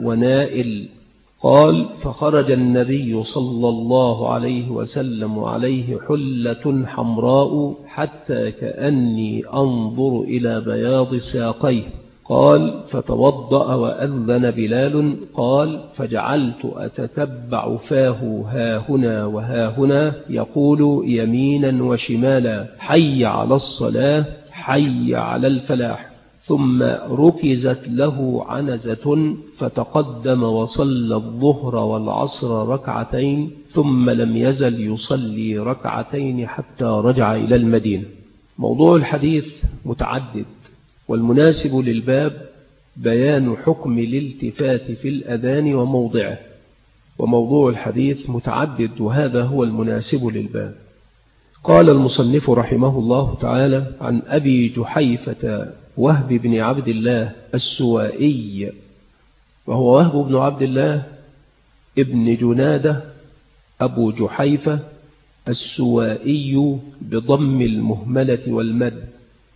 ونائل، قال فخرج النبي صلى الله عليه وسلم عليه حلة حمراء حتى كأني أنظر إلى بياض ساقيه، قال فتوضأ وأذن بلال، قال فجعلت أتتبع فاه هاهنا وهاهنا يقول يمينا وشمالا حي على الصلاة حي على الفلاح، ثم ركزت له عنزة فتقدم وصلى الظهر والعصر ركعتين، ثم لم يزل يصلي ركعتين حتى رجع إلى المدينة. موضوع الحديث متعدد، والمناسب للباب بيان حكم الالتفات في الأذان وموضعه، وموضوع الحديث متعدد وهذا هو المناسب للباب. قال المصنف رحمه الله تعالى: عن أبي جحيفة وهب بن عبد الله السوائي، وهو وهب بن عبد الله ابن جنادة أبو جحيفة السوائي بضم المهملة والمد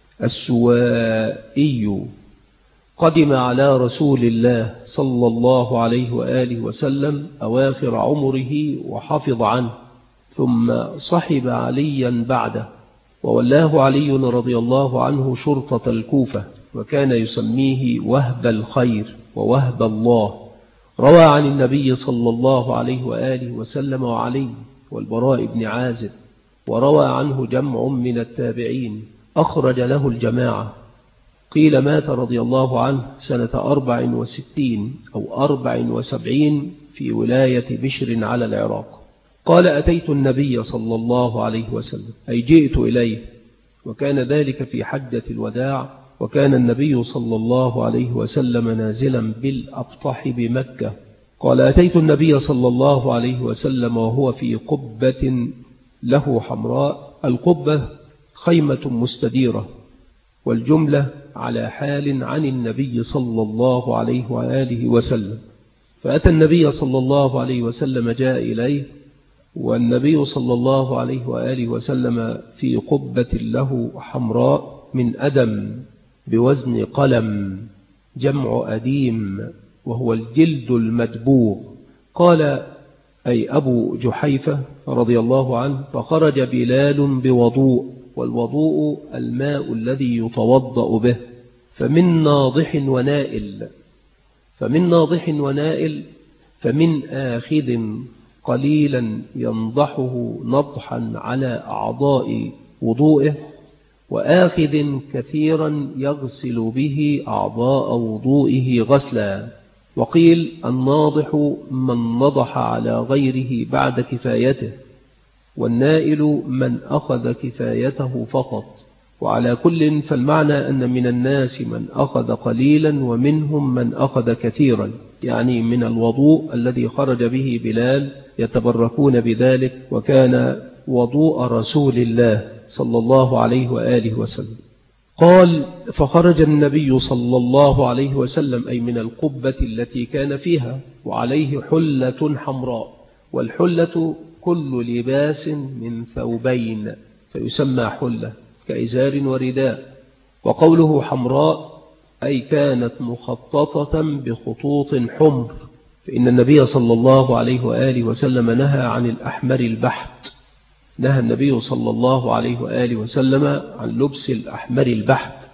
السوائي، قدم على رسول الله صلى الله عليه وآله وسلم أواخر عمره وحفظ عنه، ثم صحب عليا بعده، وولاه علي رضي الله عنه شرطة الكوفة، وكان يسميه وهب الخير ووهب الله. روى عن النبي صلى الله عليه وآله وسلم وعلي والبراء بن عازب، وروى عنه جمع من التابعين أخرج له الجماعة. قيل مات رضي الله عنه سنة 64 أو 74 في ولاية بشر على العراق. قال: أتيت النبي صلى الله عليه وسلم، أي جئت إليه، وكان ذلك في حجة الوداع، وكان النبي صلى الله عليه وسلم نازلا بالأبطح بمكة. قال: أتيت النبي صلى الله عليه وسلم وهو في قبة له حمراء. القبة خيمة مستديرة، والجملة على حال عن النبي صلى الله عليه وآله وسلم. فأتى النبي صلى الله عليه وسلم جاء إليه، والنبي صلى الله عليه وآله وسلم في قبة له حمراء من أدم بوزن قلم، جمع أديم، وهو الجلد المدبوغ. قال: أي أبو جحيفة رضي الله عنه: فخرج بلال بوضوء، والوضوء الماء الذي يتوضأ به، فمن ناضح ونائل، فمن آخذ قليلا ينضحه نضحا على أعضاء وضوئه، وآخذ كثيرا يغسل به أعضاء وضوئه غسلا. وقيل: الناضح من نضح على غيره بعد كفايته، والنائل من أخذ كفايته فقط. وعلى كل فالمعنى أن من الناس من أخذ قليلا ومنهم من أخذ كثيرا، يعني من الوضوء الذي خرج به بلال يتبركون بذلك، وكان وضوء رسول الله صلى الله عليه وآله وسلم. قال: فخرج النبي صلى الله عليه وسلم، أي من القبة التي كان فيها، وعليه حلة حمراء، والحلة كل لباس من ثوبين فيسمى حلة، كإزار ورداء. وقوله حمراء أي كانت مخططة بخطوط حمر، فإن النبي صلى الله عليه وآله وسلم نهى عن الأحمر البحت، نهى النبي صلى الله عليه وآله وسلم عن لبس الأحمر البحت.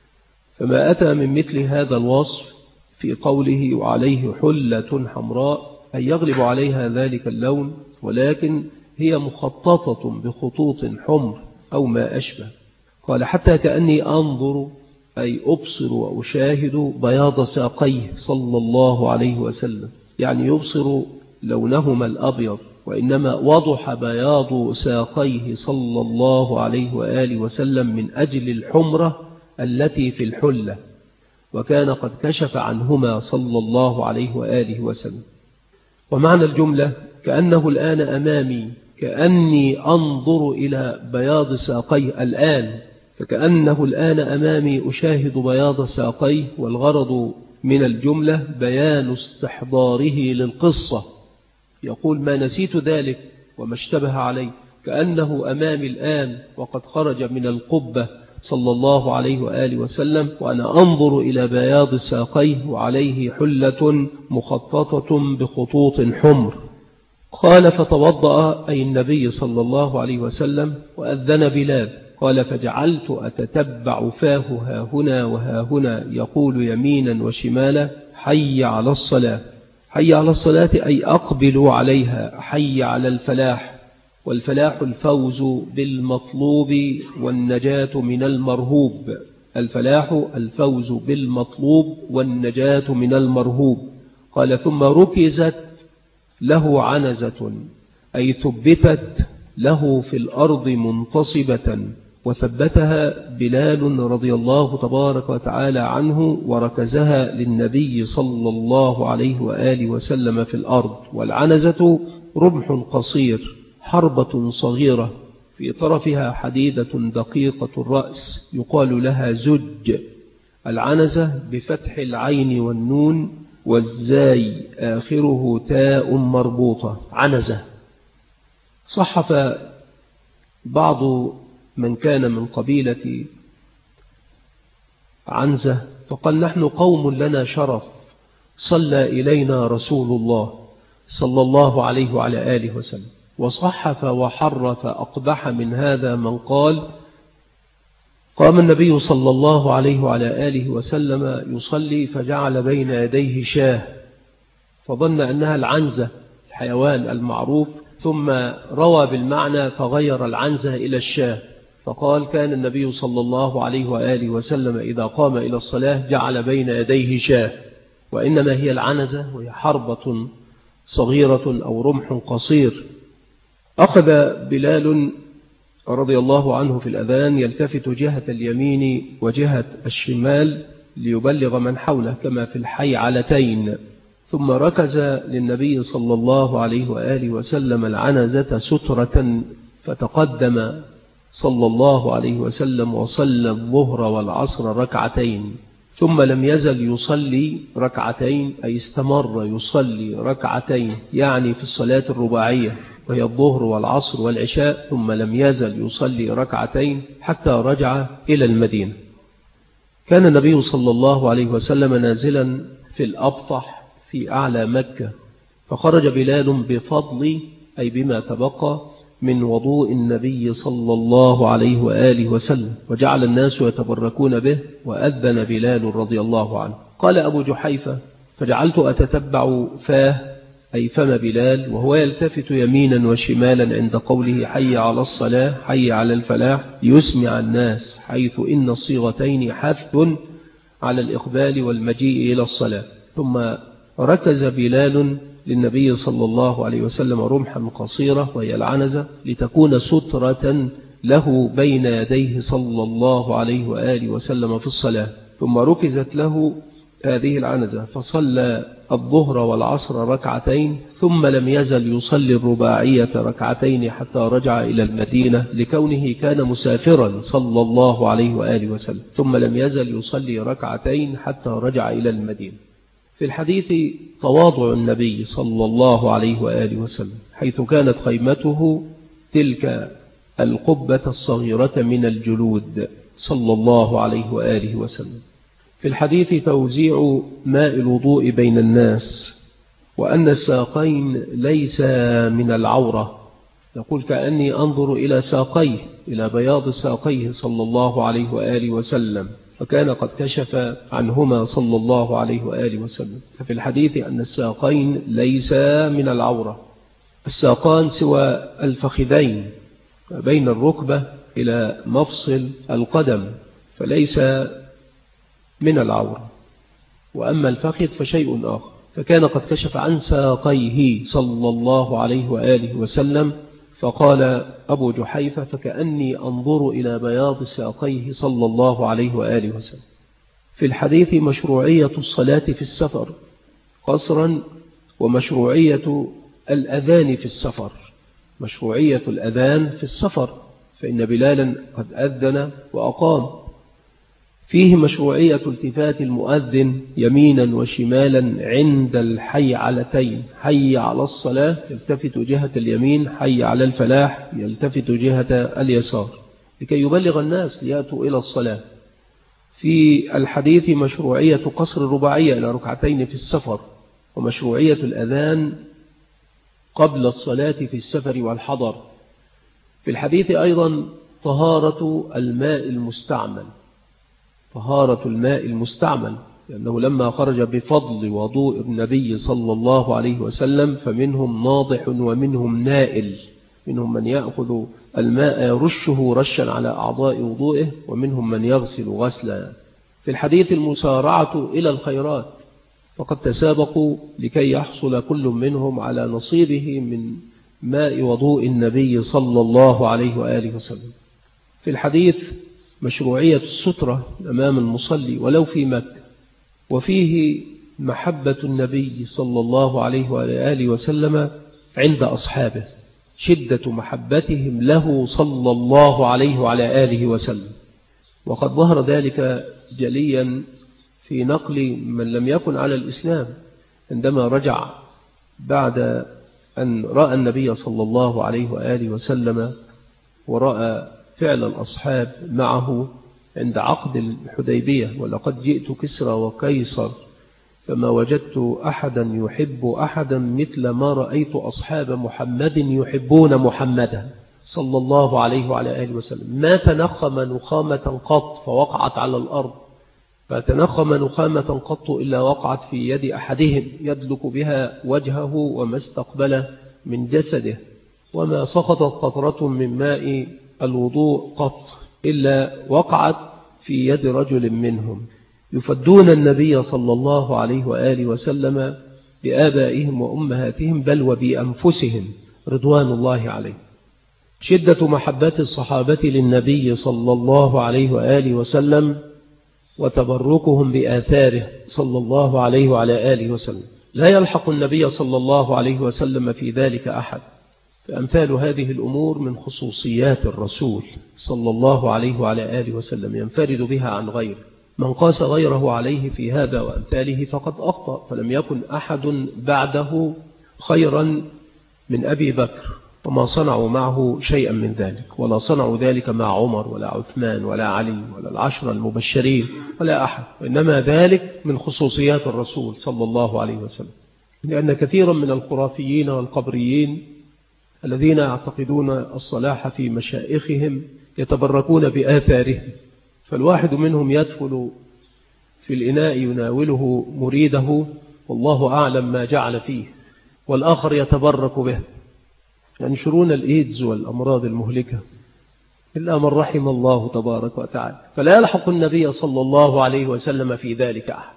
فما أتى من مثل هذا الوصف في قوله وعليه حلة حمراء، أي يغلب عليها ذلك اللون، ولكن هي مخططة بخطوط حمر أو ما أشبه. قال: حتى كأني أنظر، أي أبصر وأشاهد بياض ساقيه صلى الله عليه وسلم، يعني يبصر لونهما الأبيض، وإنما وضح بياض ساقيه صلى الله عليه وآله وسلم من أجل الحمرة التي في الحلة، وكان قد كشف عنهما صلى الله عليه وآله وسلم. ومعنى الجملة: كأنه الآن أمامي، كأني أنظر إلى بياض ساقيه الآن، فكأنه الآن أمامي أشاهد بياض ساقيه. والغرض من الجملة بيان استحضاره للقصة، يقول: ما نسيت ذلك وما اشتبه علي، كأنه أمامي الآن وقد خرج من القبة صلى الله عليه وآله وسلم، وأنا أنظر إلى بياض ساقيه وعليه حلة مخططة بخطوط حمر. قال: فتوضأ، أي النبي صلى الله عليه وسلم، وأذن بلال. قال: فجعلت أتتبع فاه هاهنا وهاهنا يقول يمينا وشمالا: حي على الصلاة، حي على الصلاة، أي أقبلوا عليها، حي على الفلاح. والفلاح الفوز بالمطلوب والنجاة من المرهوب. الفلاح الفوز بالمطلوب والنجاة من المرهوب. قال ثم ركزت له عنزة أي ثبتت له في الأرض منتصبة، وثبتها بلال رضي الله تبارك وتعالى عنه وركزها للنبي صلى الله عليه وآله وسلم في الأرض. والعنزة رمح قصير، حربة صغيرة في طرفها حديدة دقيقة الرأس يقال لها زج. العنزة بفتح العين والنون والزاي آخره تاء مربوطة، عنزة. صحف بعض من كان من قبيلة عنزة فقال نحن قوم لنا شرف، صلى إلينا رسول الله صلى الله عليه وعلى آله وسلم. وصحف وحرف أقبح من هذا من قال قام النبي صلى الله عليه وعلى آله وسلم يصلي فجعل بين يديه شاه، فظن أنها العنزة الحيوان المعروف، ثم روى بالمعنى فغير العنزة إلى الشاه، فقال كان النبي صلى الله عليه وآله وسلم إذا قام إلى الصلاة جعل بين يديه شاه، وإنما هي العنزة وهي حربة صغيرة أو رمح قصير. أخذ بلال رضي الله عنه في الأذان يلتفت جهة اليمين وجهة الشمال ليبلغ من حوله كما في الحيعلتين، ثم ركز للنبي صلى الله عليه وآله وسلم العنزة سترة، فتقدم صلى الله عليه وسلم وصلى الظهر والعصر ركعتين، ثم لم يزل يصلي ركعتين، أي استمر يصلي ركعتين يعني في الصلاة الرباعية وهي الظهر والعصر والعشاء، ثم لم يزل يصلي ركعتين حتى رجع إلى المدينة. كان النبي صلى الله عليه وسلم نازلا في الأبطح في أعلى مكة، فخرج بلال بفضل أي بما تبقى من وضوء النبي صلى الله عليه وآله وسلم، وجعل الناس يتبركون به، وأذن بلال رضي الله عنه. قال أبو جحيفة فجعلت أتتبع فاه أي فم بلال وهو يلتفت يمينا وشمالا عند قوله حي على الصلاة حي على الفلاح يسمع الناس، حيث إن الصيغتين حث على الإقبال والمجيء إلى الصلاة. ثم ركز بلال للنبي صلى الله عليه وسلم رمحا قصيرة وهي العنزة لتكون سترة له بين يديه صلى الله عليه وآله وسلم في الصلاة، ثم ركزت له هذه العنزة فصلى الظهر والعصر ركعتين، ثم لم يزل يصلي الرباعية ركعتين حتى رجع إلى المدينة لكونه كان مسافرا صلى الله عليه وآله وسلم، ثم لم يزل يصلي ركعتين حتى رجع إلى المدينة. في الحديث تواضع النبي صلى الله عليه وآله وسلم، حيث كانت خيمته تلك القبة الصغيرة من الجلود صلى الله عليه وآله وسلم. في الحديث توزيع ماء الوضوء بين الناس، وأن الساقين ليس من العورة. يقول كأني أنظر إلى ساقيه، إلى بياض ساقيه صلى الله عليه وآله وسلم، فكان قد كشف عنهما صلى الله عليه وآله وسلم. ففي الحديث أن الساقين ليس من العورة. الساقان سوى الفخذين بين الركبة إلى مفصل القدم، فليس من العورة، وأما الفخذ فشيء آخر. فكان قد كشف عن ساقيه صلى الله عليه وآله وسلم، فقال أبو جحيفة فكأني أنظر إلى بياض ساقيه صلى الله عليه وآله وسلم. في الحديث مشروعية الصلاة في السفر قصرا، ومشروعية الأذان في السفر، مشروعية الأذان في السفر، فإن بلالا قد أذن وأقام. فيه مشروعية التفات المؤذن يمينا وشمالا عند الحيعلتين، حي على الصلاة يلتفت جهة اليمين، حي على الفلاح يلتفت جهة اليسار، لكي يبلغ الناس ليأتوا إلى الصلاة. في الحديث مشروعية قصر الرباعية إلى ركعتين في السفر، ومشروعية الأذان قبل الصلاة في السفر والحضر. في الحديث أيضا طهارة الماء المستعمل، طهارة الماء المستعمل، لأنه لما خرج بفضل وضوء النبي صلى الله عليه وسلم فمنهم ناضح ومنهم نائل، منهم من يأخذ الماء يرشه رشا على أعضاء وضوئه، ومنهم من يغسل غسلا. في الحديث المسارعة إلى الخيرات، فقد تسابقوا لكي يحصل كل منهم على نصيبه من ماء وضوء النبي صلى الله عليه وآله وسلم. في الحديث مشروعية السترة أمام المصلي ولو في مكة، وفيه محبة النبي صلى الله عليه وآله وسلم عند أصحابه، شدة محبتهم له صلى الله عليه وعلى آله وسلم. وقد ظهر ذلك جليا في نقل من لم يكن على الإسلام عندما رجع بعد أن رأى النبي صلى الله عليه وآله وسلم ورأى فعل الأصحاب معه عند عقد الحديبية: ولقد جئت كسرى وقيصر فما وجدت أحدا يحب أحدا مثل ما رأيت أصحاب محمد يحبون محمدا صلى الله عليه وعلى آله وسلم. ما تنخم نخامة قط فوقعت على الأرض، فتنخم نخامة قط إلا وقعت في يد أحدهم يدلك بها وجهه وما استقبل من جسده، وما سقطت قطرة من ماء الوضوء قط إلا وقعت في يد رجل منهم، يفدون النبي صلى الله عليه وآله وسلم بآبائهم وأمهاتهم بل وبأنفسهم رضوان الله عليه. شدة محبة الصحابة للنبي صلى الله عليه وآله وسلم وتبركهم بآثاره صلى الله عليه وعلى آله وسلم، لا يلحق النبي صلى الله عليه وسلم في ذلك أحد. فأمثال هذه الأمور من خصوصيات الرسول صلى الله عليه وعلى آله وسلم ينفرد بها عن غيره. من قاس غيره عليه في هذا وأمثاله فقد أخطأ، فلم يكن أحد بعده خيرا من أبي بكر، وما صنعوا معه شيئا من ذلك، ولا صنعوا ذلك مع عمر ولا عثمان ولا علي ولا العشرة المبشرين ولا أحد، وإنما ذلك من خصوصيات الرسول صلى الله عليه وسلم. لأن كثيرا من الخرافيين والقبريين الذين يعتقدون الصلاح في مشائخهم يتبركون بآثارهم، فالواحد منهم يدخل في الإناء يناوله مريده والله أعلم ما جعل فيه، والآخر يتبرك به، ينشرون الإيدز والأمراض المهلكة إلا من رحم الله تبارك وتعالى. فلا يلحق النبي صلى الله عليه وسلم في ذلك أحد،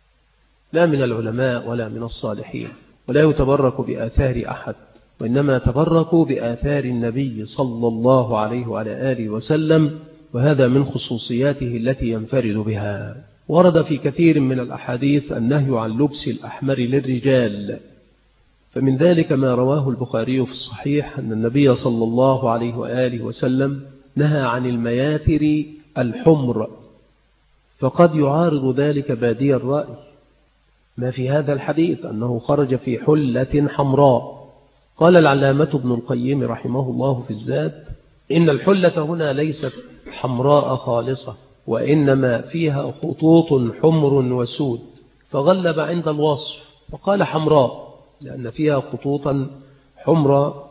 لا من العلماء ولا من الصالحين، ولا يتبرك بآثار أحد، وإنما يتبرك بآثار النبي صلى الله عليه وعلى آله وسلم، وهذا من خصوصياته التي ينفرد بها. ورد في كثير من الأحاديث النهي عن لبس الأحمر للرجال، فمن ذلك ما رواه البخاري في الصحيح أن النبي صلى الله عليه وآله وسلم نهى عن المياثر الحمر، فقد يعارض ذلك بادي الرأي ما في هذا الحديث أنه خرج في حلة حمراء. قال العلامة ابن القيم رحمه الله في الزاد: إن الحلة هنا ليست حمراء خالصة، وإنما فيها خطوط حمر وسود، فغلب عند الوصف وقال حمراء لأن فيها خطوطا حمراء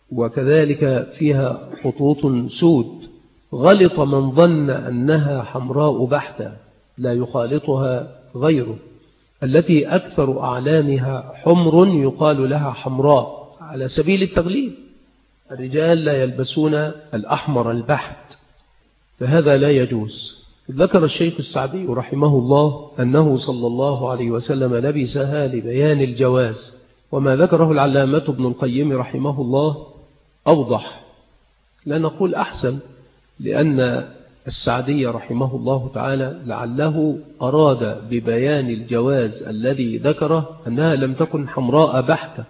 وكذلك فيها خطوط سود. غلط من ظن أنها حمراء بحتة لا يخالطها غيره، التي أكثر أعلامها حمر يقال لها حمراء على سبيل التغليب. الرجال لا يلبسون الأحمر البحت، فهذا لا يجوز. ذكر الشيخ السعدي رحمه الله أنه صلى الله عليه وسلم لبسها لبيان الجواز، وما ذكره العلامة ابن القيم رحمه الله أوضح، لا نقول أحسن، لأن السعدي رحمه الله تعالى لعله أراد ببيان الجواز الذي ذكره أنها لم تكن حمراء بحتة،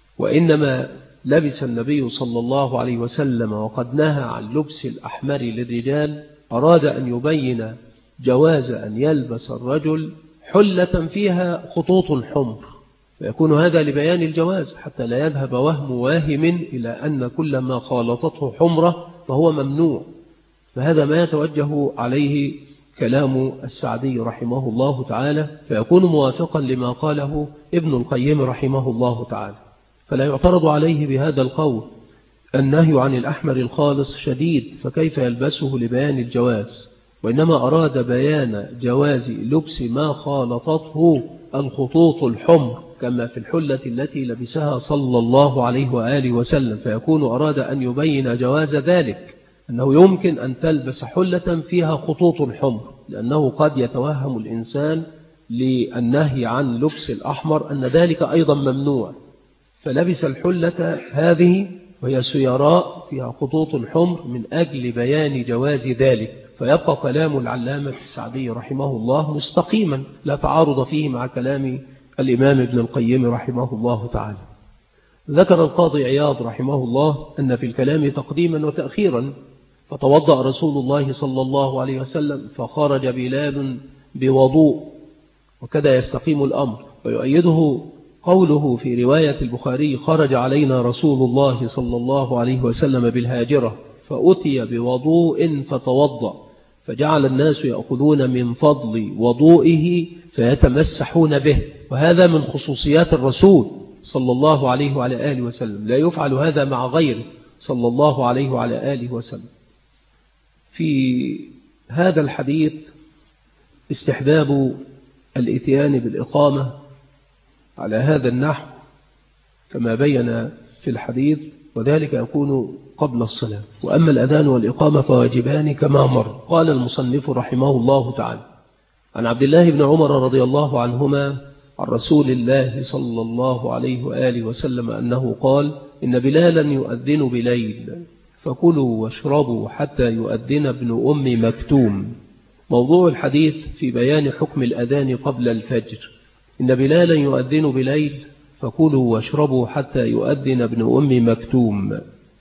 وإنما لبس النبي صلى الله عليه وسلم وقد نهى عن لبس الأحمر للرجال، أراد أن يبين جواز أن يلبس الرجل حلة فيها خطوط حمر، فيكون هذا لبيان الجواز حتى لا يذهب وهم واهم إلى أن كل ما خالطته حمرة فهو ممنوع. فهذا ما يتوجه عليه كلام السعدي رحمه الله تعالى، فيكون موافقا لما قاله ابن القيم رحمه الله تعالى. فلا يعترض عليه بهذا القول. النهي عن الأحمر الخالص شديد، فكيف يلبسه لبيان الجواز؟ وإنما أراد بيان جواز لبس ما خالطته الخطوط الحمر كما في الحلة التي لبسها صلى الله عليه وآله وسلم، فيكون أراد أن يبين جواز ذلك، أنه يمكن أن تلبس حلة فيها خطوط حمر، لأنه قد يتوهم الإنسان للنهي عن لبس الأحمر أن ذلك أيضا ممنوع، فلبس الحلة هذه وهي سيراء فيها خطوط حمر من أجل بيان جواز ذلك. فيبقى كلام العلامة السعدي رحمه الله مستقيما، لا تعارض فيه مع كلام الإمام ابن القيم رحمه الله تعالى. ذكر القاضي عياض رحمه الله أن في الكلام تقديما وتأخيرا، فتوضأ رسول الله صلى الله عليه وسلم فخرج بلال بوضوء، وكذا يستقيم الأمر. ويؤيده قوله في رواية البخاري: خرج علينا رسول الله صلى الله عليه وسلم بالهاجرة فأتي بوضوء فتوضأ، فجعل الناس يأخذون من فضل وضوئه فيتمسحون به. وهذا من خصوصيات الرسول صلى الله عليه وعلى آله وسلم، لا يفعل هذا مع غيره صلى الله عليه وعلى آله وسلم. في هذا الحديث استحباب الاتيان بالإقامة على هذا النحو كما بين في الحديث، وذلك يكون قبل الصلاة. وأما الأذان والإقامة فواجبان كما مر. قال المصنف رحمه الله تعالى: عن عبد الله بن عمر رضي الله عنهما عن رسول الله صلى الله عليه وآله وسلم أنه قال: إن بلالا يؤذن بليل فكلوا واشربوا حتى يؤذن ابن أم مكتوم. موضوع الحديث في بيان حكم الأذان قبل الفجر. إن بلالا يؤذن بليل فكلوا واشربوا حتى يؤذن ابن أم مكتوم.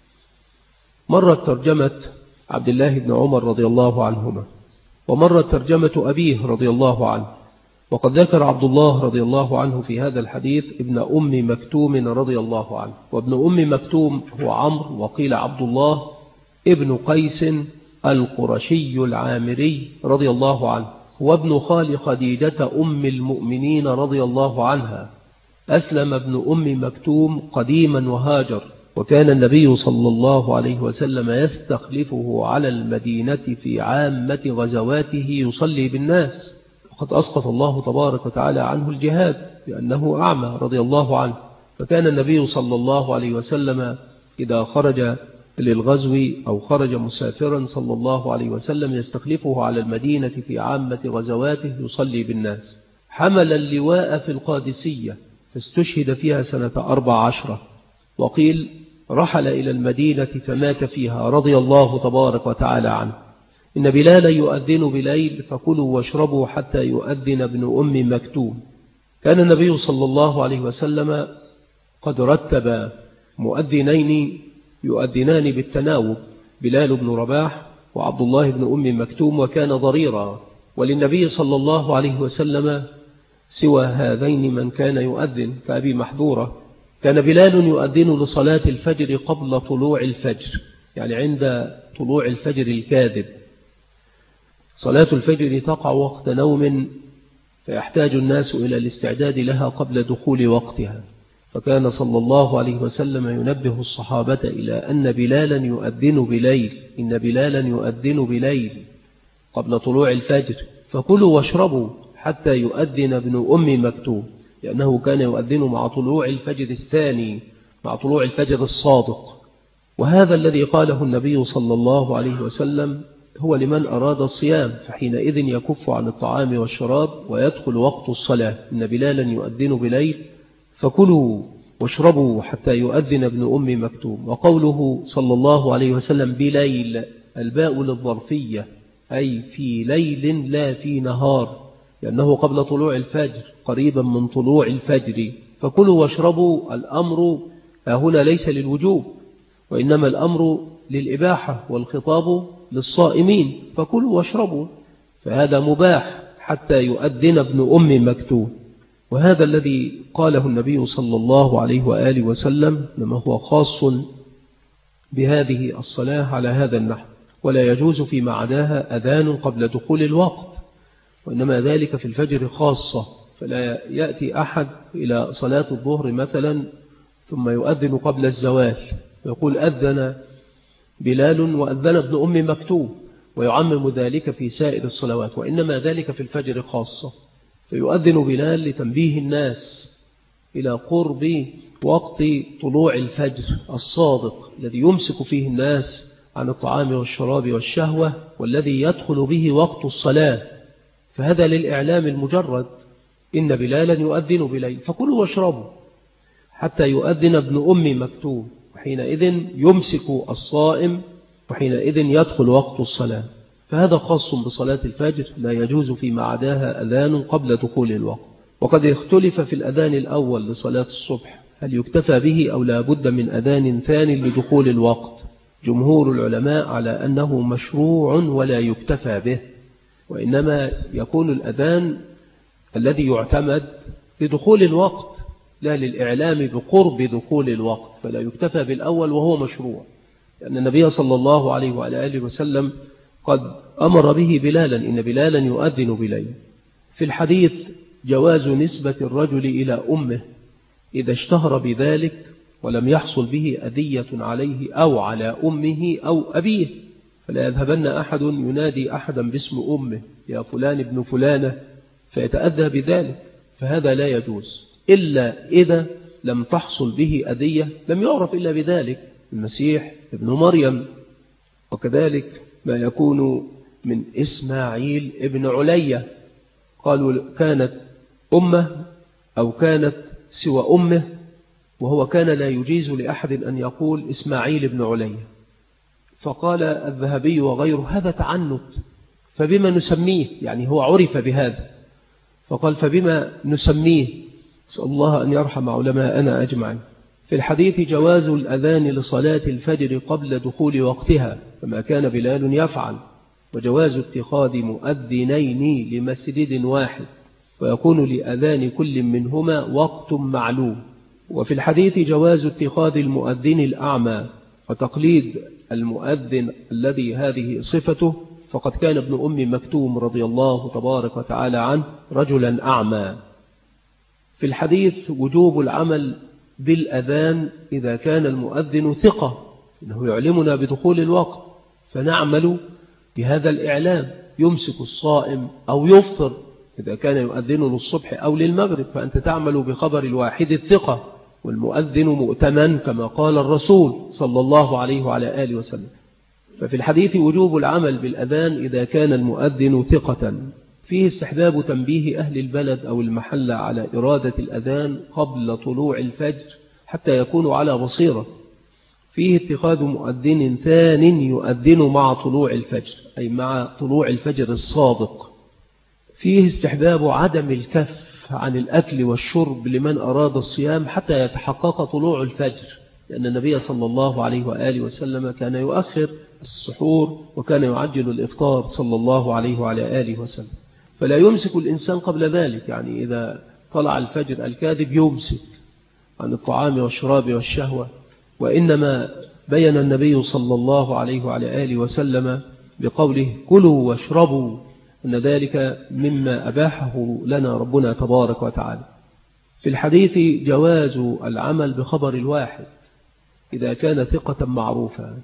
مرت ترجمة عبد الله بن عمر رضي الله عنهما، ومرت ترجمة أبيه رضي الله عنه. وقد ذكر عبد الله رضي الله عنه في هذا الحديث ابن أم مكتوم رضي الله عنه. وابن أم مكتوم هو عمرو، وقيل عبد الله ابن قيس القرشي العامري رضي الله عنه، هو ابن خال خديجة أم المؤمنين رضي الله عنها. أسلم ابن أم مكتوم قديما وهاجر، وكان النبي صلى الله عليه وسلم يستخلفه على المدينة في عامة غزواته يصلي بالناس، وقد أسقط الله تبارك وتعالى عنه الجهاد لأنه أعمى رضي الله عنه. فكان النبي صلى الله عليه وسلم إذا خرج للغزو أو خرج مسافرا صلى الله عليه وسلم يستخلفه على المدينة في عامة غزواته يصلي بالناس. حمل اللواء في القادسية فاستشهد فيها سنة 14، وقيل رحل إلى المدينة فمات فيها رضي الله تبارك وتعالى عنه. إن بلالا يؤذن بليل فكلوا واشربوا حتى يؤذن ابن أم مكتوم. كان النبي صلى الله عليه وسلم قد رتب مؤذنين يؤذنان بالتناوب، بلال بن رباح وعبد الله بن أم مكتوم، وكان ضريرا. وللنبي صلى الله عليه وسلم سوى هذين من كان يؤذن كأبي محذورة. كان بلال يؤذن لصلاة الفجر قبل طلوع الفجر، يعني عند طلوع الفجر الكاذب. صلاة الفجر تقع وقت نوم، فيحتاج الناس إلى الاستعداد لها قبل دخول وقتها، فكان صلى الله عليه وسلم ينبه الصحابة إلى أن بلالا يؤذن بليل، إن بلالا يؤذن بليل قبل طلوع الفجر، فكلوا واشربوا حتى يؤذن ابن أم مكتوم، لأنه كان يؤذن مع طلوع الفجر الثاني، مع طلوع الفجر الصادق. وهذا الذي قاله النبي صلى الله عليه وسلم هو لمن أراد الصيام، فحينئذ يكف عن الطعام والشراب ويدخل وقت الصلاة. إن بلالا يؤذن بليل فكلوا واشربوا حتى يؤذن ابن أم مكتوم. وقوله صلى الله عليه وسلم بليل، الباء للظرفية، أي في ليل لا في نهار، لأنه قبل طلوع الفجر قريبا من طلوع الفجر. فكلوا واشربوا الأمر هنا ليس للوجوب، وإنما الأمر للإباحة، والخطاب للصائمين. فكلوا واشربوا، فهذا مباح حتى يؤذن ابن أم مكتوم. وهذا الذي قاله النبي صلى الله عليه وآله وسلم لما هو خاص بهذه الصلاة على هذا النحو، ولا يجوز فيما عداها أذان قبل دخول الوقت، وإنما ذلك في الفجر خاصة. فلا يأتي أحد إلى صلاة الظهر مثلا ثم يؤذن قبل الزوال ويقول أذن بلال وأذن ابن أم مكتوم ويعمم ذلك في سائر الصلوات، وإنما ذلك في الفجر خاصة. فيؤذن بلال لتنبيه الناس إلى قرب وقت طلوع الفجر الصادق الذي يمسك فيه الناس عن الطعام والشراب والشهوة، والذي يدخل به وقت الصلاة. فهذا للإعلام المجرد، إن بلالا يؤذن بليل فكلوا واشربوا حتى يؤذن ابن أم مكتوم، وحينئذ يمسك الصائم، وحينئذ يدخل وقت الصلاة. فهذا خاص بصلاة الفجر، لا يجوز فيما عداها أذان قبل دخول الوقت. وقد اختلف في الأذان الأول لصلاة الصبح هل يكتفى به أو لا بد من أذان ثاني لدخول الوقت. جمهور العلماء على أنه مشروع ولا يكتفى به، وإنما يكون الأذان الذي يعتمد لدخول الوقت لا للإعلام بقرب دخول الوقت، فلا يكتفى بالأول وهو مشروع، لأن النبي صلى الله عليه وعلى آله وسلم قد أمر به بلالا، إن بلالا يؤذن بليل. في الحديث جواز نسبة الرجل إلى أمه إذا اشتهر بذلك ولم يحصل به أذية عليه أو على أمه أو أبيه، فلا يذهبن أحد ينادي أحدا باسم أمه يا فلان ابن فلانة فيتأذى بذلك، فهذا لا يجوز إلا إذا لم تحصل به أذية لم يعرف إلا بذلك، المسيح ابن مريم، وكذلك ما يكون من إسماعيل ابن علية، قالوا كانت أمه أو كانت سوى أمه، وهو كان لا يجيز لأحد أن يقول إسماعيل ابن علية، فقال الذهبي وغيره هذا تعنت، فبما نسميه، يعني هو عرف بهذا، فقال فبما نسميه، أسأل الله أن يرحم علماءنا أجمعين. في الحديث جواز الأذان لصلاة الفجر قبل دخول وقتها كما كان بلال يفعل، وجواز اتخاذ مؤذنين لمسجد واحد ويكون لأذان كل منهما وقت معلوم. وفي الحديث جواز اتخاذ المؤذن الأعمى وتقليد المؤذن الذي هذه صفته، فقد كان ابن أم مكتوم رضي الله تبارك وتعالى عنه رجلا أعمى. في الحديث وجوب العمل بالأذان إذا كان المؤذن ثقة، إنه يعلمنا بدخول الوقت، فنعمل بهذا الإعلام، يمسك الصائم أو يفطر إذا كان يؤذن للصبح أو للمغرب، فأنت تعمل بخبر الواحد الثقة، والمؤذن مؤتمن كما قال الرسول صلى الله عليه وعلى آله وسلم. ففي الحديث وجوب العمل بالأذان إذا كان المؤذن ثقة. فيه استحباب تنبيه أهل البلد أو المحل على إرادة الأذان قبل طلوع الفجر حتى يكونوا على بصيرة. فيه اتخاذ مؤذن ثان يؤذن مع طلوع الفجر، أي مع طلوع الفجر الصادق. فيه استحباب عدم الكف عن الأكل والشرب لمن أراد الصيام حتى يتحقق طلوع الفجر، لأن النبي صلى الله عليه وآله وسلم كان يؤخر السحور وكان يعجل الإفطار صلى الله عليه وعلى آله وسلم، فلا يمسك الإنسان قبل ذلك، يعني إذا طلع الفجر الكاذب يمسك عن الطعام والشراب والشهوة، وإنما بين النبي صلى الله عليه وعلى آله وسلم بقوله كلوا واشربوا أن ذلك مما أباحه لنا ربنا تبارك وتعالى. في الحديث جواز العمل بخبر الواحد إذا كان ثقة معروفا.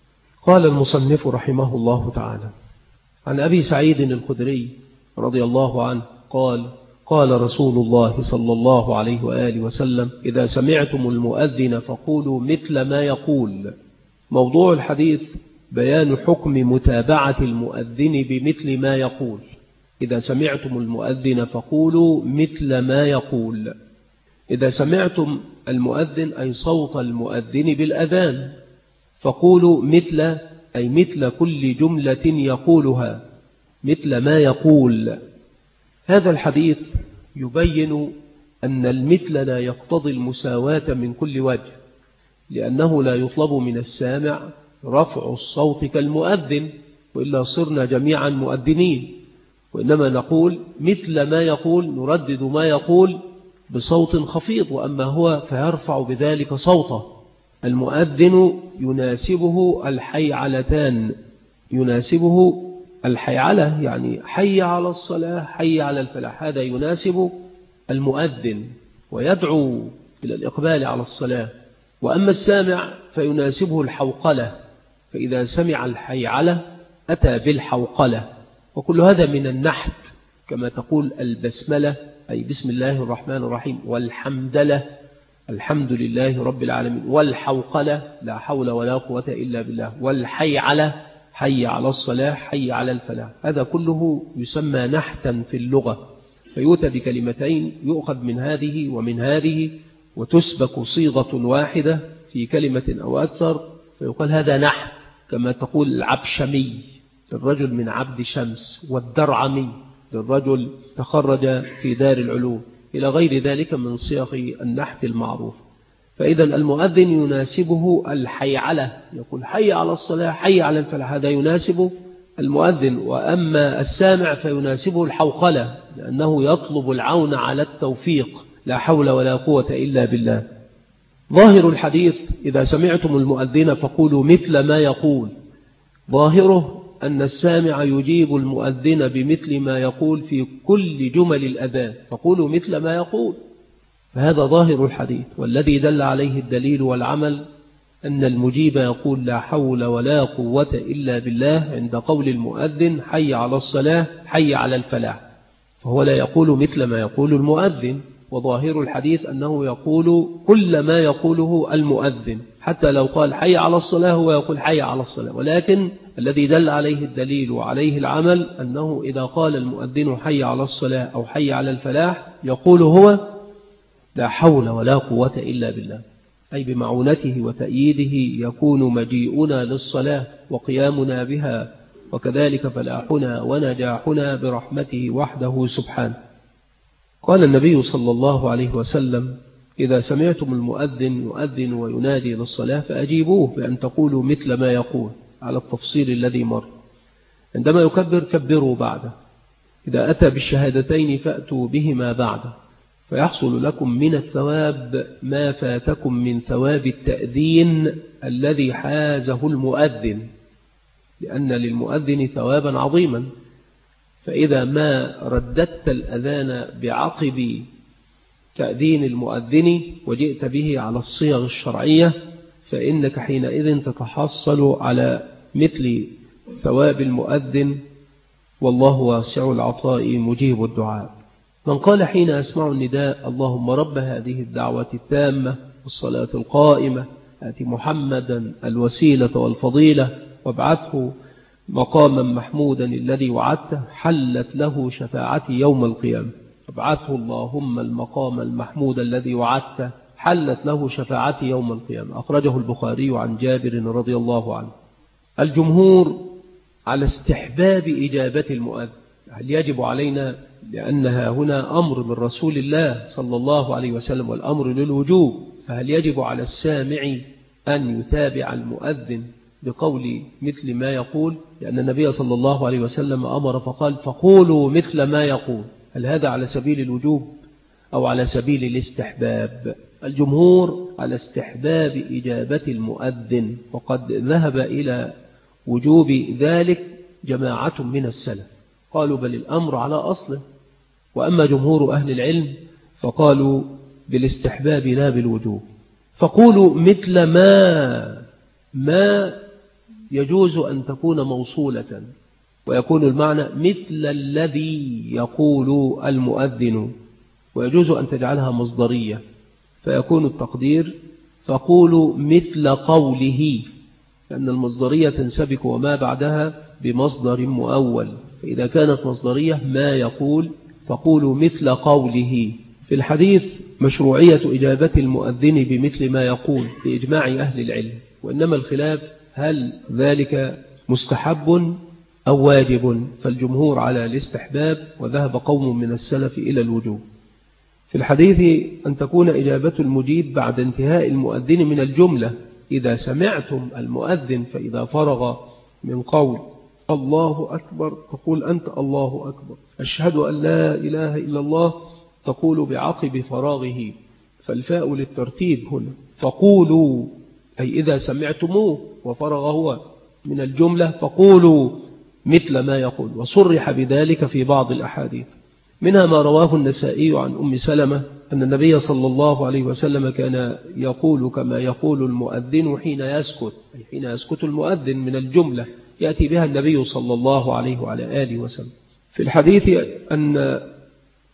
قال المصنف رحمه الله تعالى عن أبي سعيد الخدري رضي الله عنه قال قال رسول الله صلى الله عليه وآله وسلم إذا سمعتم المؤذن فقولوا مثل ما يقول. موضوع الحديث بيان حكم متابعة المؤذن بمثل ما يقول. إذا سمعتم المؤذن فقولوا مثل ما يقول. إذا سمعتم المؤذن أي صوت المؤذن بالأذان، فقولوا مثل أي مثل كل جملة يقولها، مثل ما يقول. هذا الحديث يبين أن المثل لا يقتضي المساواة من كل وجه، لأنه لا يطلب من السامع رفع الصوت كالمؤذن، وإلا صرنا جميعا مؤذنين، وإنما نقول مثل ما يقول، نردد ما يقول بصوت خفيض، وأما هو فيرفع بذلك صوته. المؤذن يناسبه الحيعلتان، يناسبه الحيعلة، يعني حي على الصلاة حي على الفلاح، هذا يناسب المؤذن ويدعو إلى الإقبال على الصلاة. وأما السامع فيناسبه الحوقلة، فإذا سمع الحيعلة أتى بالحوقلة. وكل هذا من النحت كما تقول البسملة أي بسم الله الرحمن الرحيم، والحمدلة الحمد لله رب العالمين، والحوقلة لا حول ولا قوة إلا بالله، والحيعلة حي على الصلاة حي على الفلاح. هذا كله يسمى نحتا في اللغة، فيؤتى بكلمتين يؤخذ من هذه ومن هذه وتسبك صيغة واحدة في كلمة أو أكثر، فيقال هذا نحت. كما تقول العبشمي للرجل من عبد شمس، والدرعمي للرجل تخرج في دار العلوم، إلى غير ذلك من صيغ النحت المعروف. فإذا المؤذن يناسبه الحيعلة، يقول حي على الصلاة حي على الفلاح، هذا يناسب المؤذن. وأما السامع فيناسبه الحوقلة، لأنه يطلب العون على التوفيق، لا حول ولا قوة إلا بالله. ظاهر الحديث إذا سمعتم المؤذن فقولوا مثل ما يقول، ظاهره أن السامع يجيب المؤذن بمثل ما يقول في كل جمل الأذان، فقولوا مثل ما يقول، فهذا ظاهر الحديث. والذي دل عليه الدليل والعمل أن المجيب يقول لا حول ولا قوة إلا بالله عند قول المؤذن حي على الصلاة حي على الفلاح، فهو لا يقول مثل ما يقول المؤذن. وظاهر الحديث أنه يقول كل ما يقوله المؤذن، حتى لو قال حي على الصلاة هو يقول حي على الصلاة. ولكن الذي دل عليه الدليل وعليه العمل أنه إذا قال المؤذن حي على الصلاة أو حي على الفلاح يقول هو لا حول ولا قوة إلا بالله، أي بمعونته وتأييده يكون مجيئنا للصلاة وقيامنا بها، وكذلك فلاحنا ونجاحنا برحمته وحده سبحانه. قال النبي صلى الله عليه وسلم إذا سمعتم المؤذن يؤذن وينادي للصلاة فأجيبوه بأن تقولوا مثل ما يقول على التفصيل الذي مر. عندما يكبر كبروا بعده، إذا أتى بالشهادتين فأتوا بهما بعده، فيحصل لكم من الثواب ما فاتكم من ثواب التأذين الذي حازه المؤذن، لأن للمؤذن ثوابا عظيما. فإذا ما رددت الأذان بعقب تأذين المؤذن وجئت به على الصيغ الشرعية فإنك حينئذ تتحصل على مثل ثواب المؤذن، والله واسع العطاء مجيب الدعاء. من قال حين أسمع النداء اللهم رب هذه الدعوة التامة والصلاة القائمة آت محمدا الوسيلة والفضيلة وابعثه مقاما محمودا الذي وعدته حلت له شفاعتي يوم القيامة، ابعثه اللهم المقام المحمود الذي وعدته حلت له شفاعتي يوم القيامة. أخرجه البخاري عن جابر رضي الله عنه. الجمهور على استحباب إجابة المؤذن. هل يجب علينا؟ لأنها هنا أمر من رسول الله صلى الله عليه وسلم والأمر للوجوب، فهل يجب على السامع أن يتابع المؤذن بقول مثل ما يقول؟ لأن النبي صلى الله عليه وسلم أمر فقال فقولوا مثل ما يقول. هل هذا على سبيل الوجوب أو على سبيل الاستحباب؟ الجمهور على استحباب إجابة المؤذن، وقد ذهب إلى وجوب ذلك جماعة من السلف، قالوا بل الأمر على أصله. وأما جمهور أهل العلم فقالوا بالاستحباب لا بالوجوب. فقولوا مثل ما يجوز أن تكون موصولة، ويكون المعنى مثل الذي يقول المؤذن، ويجوز أن تجعلها مصدرية فيكون التقدير فقولوا مثل قوله، لأن المصدرية تنسبك وما بعدها بمصدر مؤول، فإذا كانت مصدرية ما يقول فقولوا مثل قوله. في الحديث مشروعية إجابة المؤذن بمثل ما يقول بإجماع أهل العلم، وإنما الخلاف هل ذلك مستحب أو واجب، فالجمهور على الاستحباب وذهب قوم من السلف إلى الوجوب. في الحديث أن تكون إجابة المجيب بعد انتهاء المؤذن من الجملة، إذا سمعتم المؤذن فإذا فرغ من قول الله أكبر تقول أنت الله أكبر، أشهد أن لا إله إلا الله تقول بعقب فراغه، فالفاء للترتيب هنا. فقولوا أي إذا سمعتموه وفرغ هو من الجملة فقولوا مثل ما يقول. وصرح بذلك في بعض الأحاديث، منها ما رواه النسائي عن أم سلمة أن النبي صلى الله عليه وسلم كان يقول كما يقول المؤذن حين يسكت، أي حين يسكت المؤذن من الجملة يأتي بها النبي صلى الله عليه وعلى آله وسلم. في الحديث أن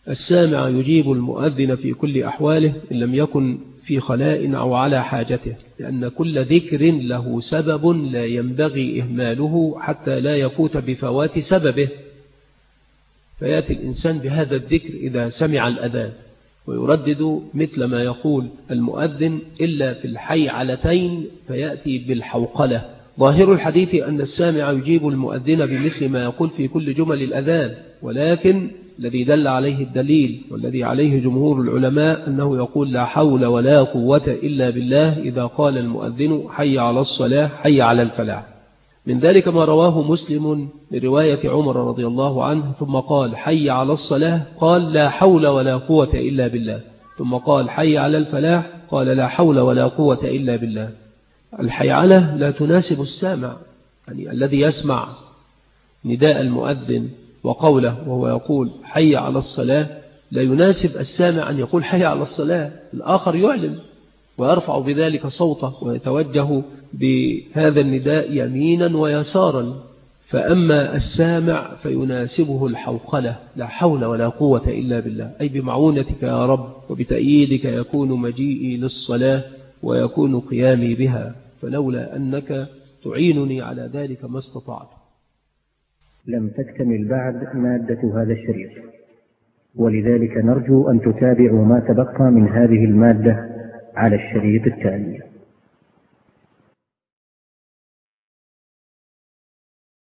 السامع يجيب المؤذن في كل أحواله إن لم يكن في خلاء أو على حاجته، لأن كل ذكر له سبب لا ينبغي إهماله حتى لا يفوت بفوات سببه. فيأتي الإنسان بهذا الذكر إذا سمع الأذان، ويردد مثل ما يقول المؤذن إلا في الحيعلتين، فيأتي بالحوقلة. ظاهر الحديث أن السامع يجيب المؤذن بمثل ما يقول في كل جمل الأذان، ولكن الذي دل عليه الدليل والذي عليه جمهور العلماء أنه يقول لا حول ولا قوة إلا بالله إذا قال المؤذن حي على الصلاة حي على الفلاح. من ذلك ما رواه مسلم برواية عمر رضي الله عنه، ثم قال حي على الصلاة قال لا حول ولا قوة إلا بالله، ثم قال حي على الفلاح قال لا حول ولا قوة إلا بالله. الحيعلة لا تناسب السامع، يعني الذي يسمع نداء المؤذن وقوله وهو يقول حي على الصلاة لا يناسب السامع أن يقول حي على الصلاة، الآخر يعلم ويرفع بذلك صوته ويتوجه بهذا النداء يمينا ويسارا. فأما السامع فيناسبه الحوقلة لا حول ولا قوة إلا بالله، أي بمعونتك يا رب وبتأييدك يكون مجيئي للصلاة ويكون قيامي بها، فلولا أنك تعينني على ذلك ما استطعت. لم تكتمل بعد مادة هذا الشريط، ولذلك نرجو أن تتابعوا ما تبقى من هذه المادة على الشريط التالي.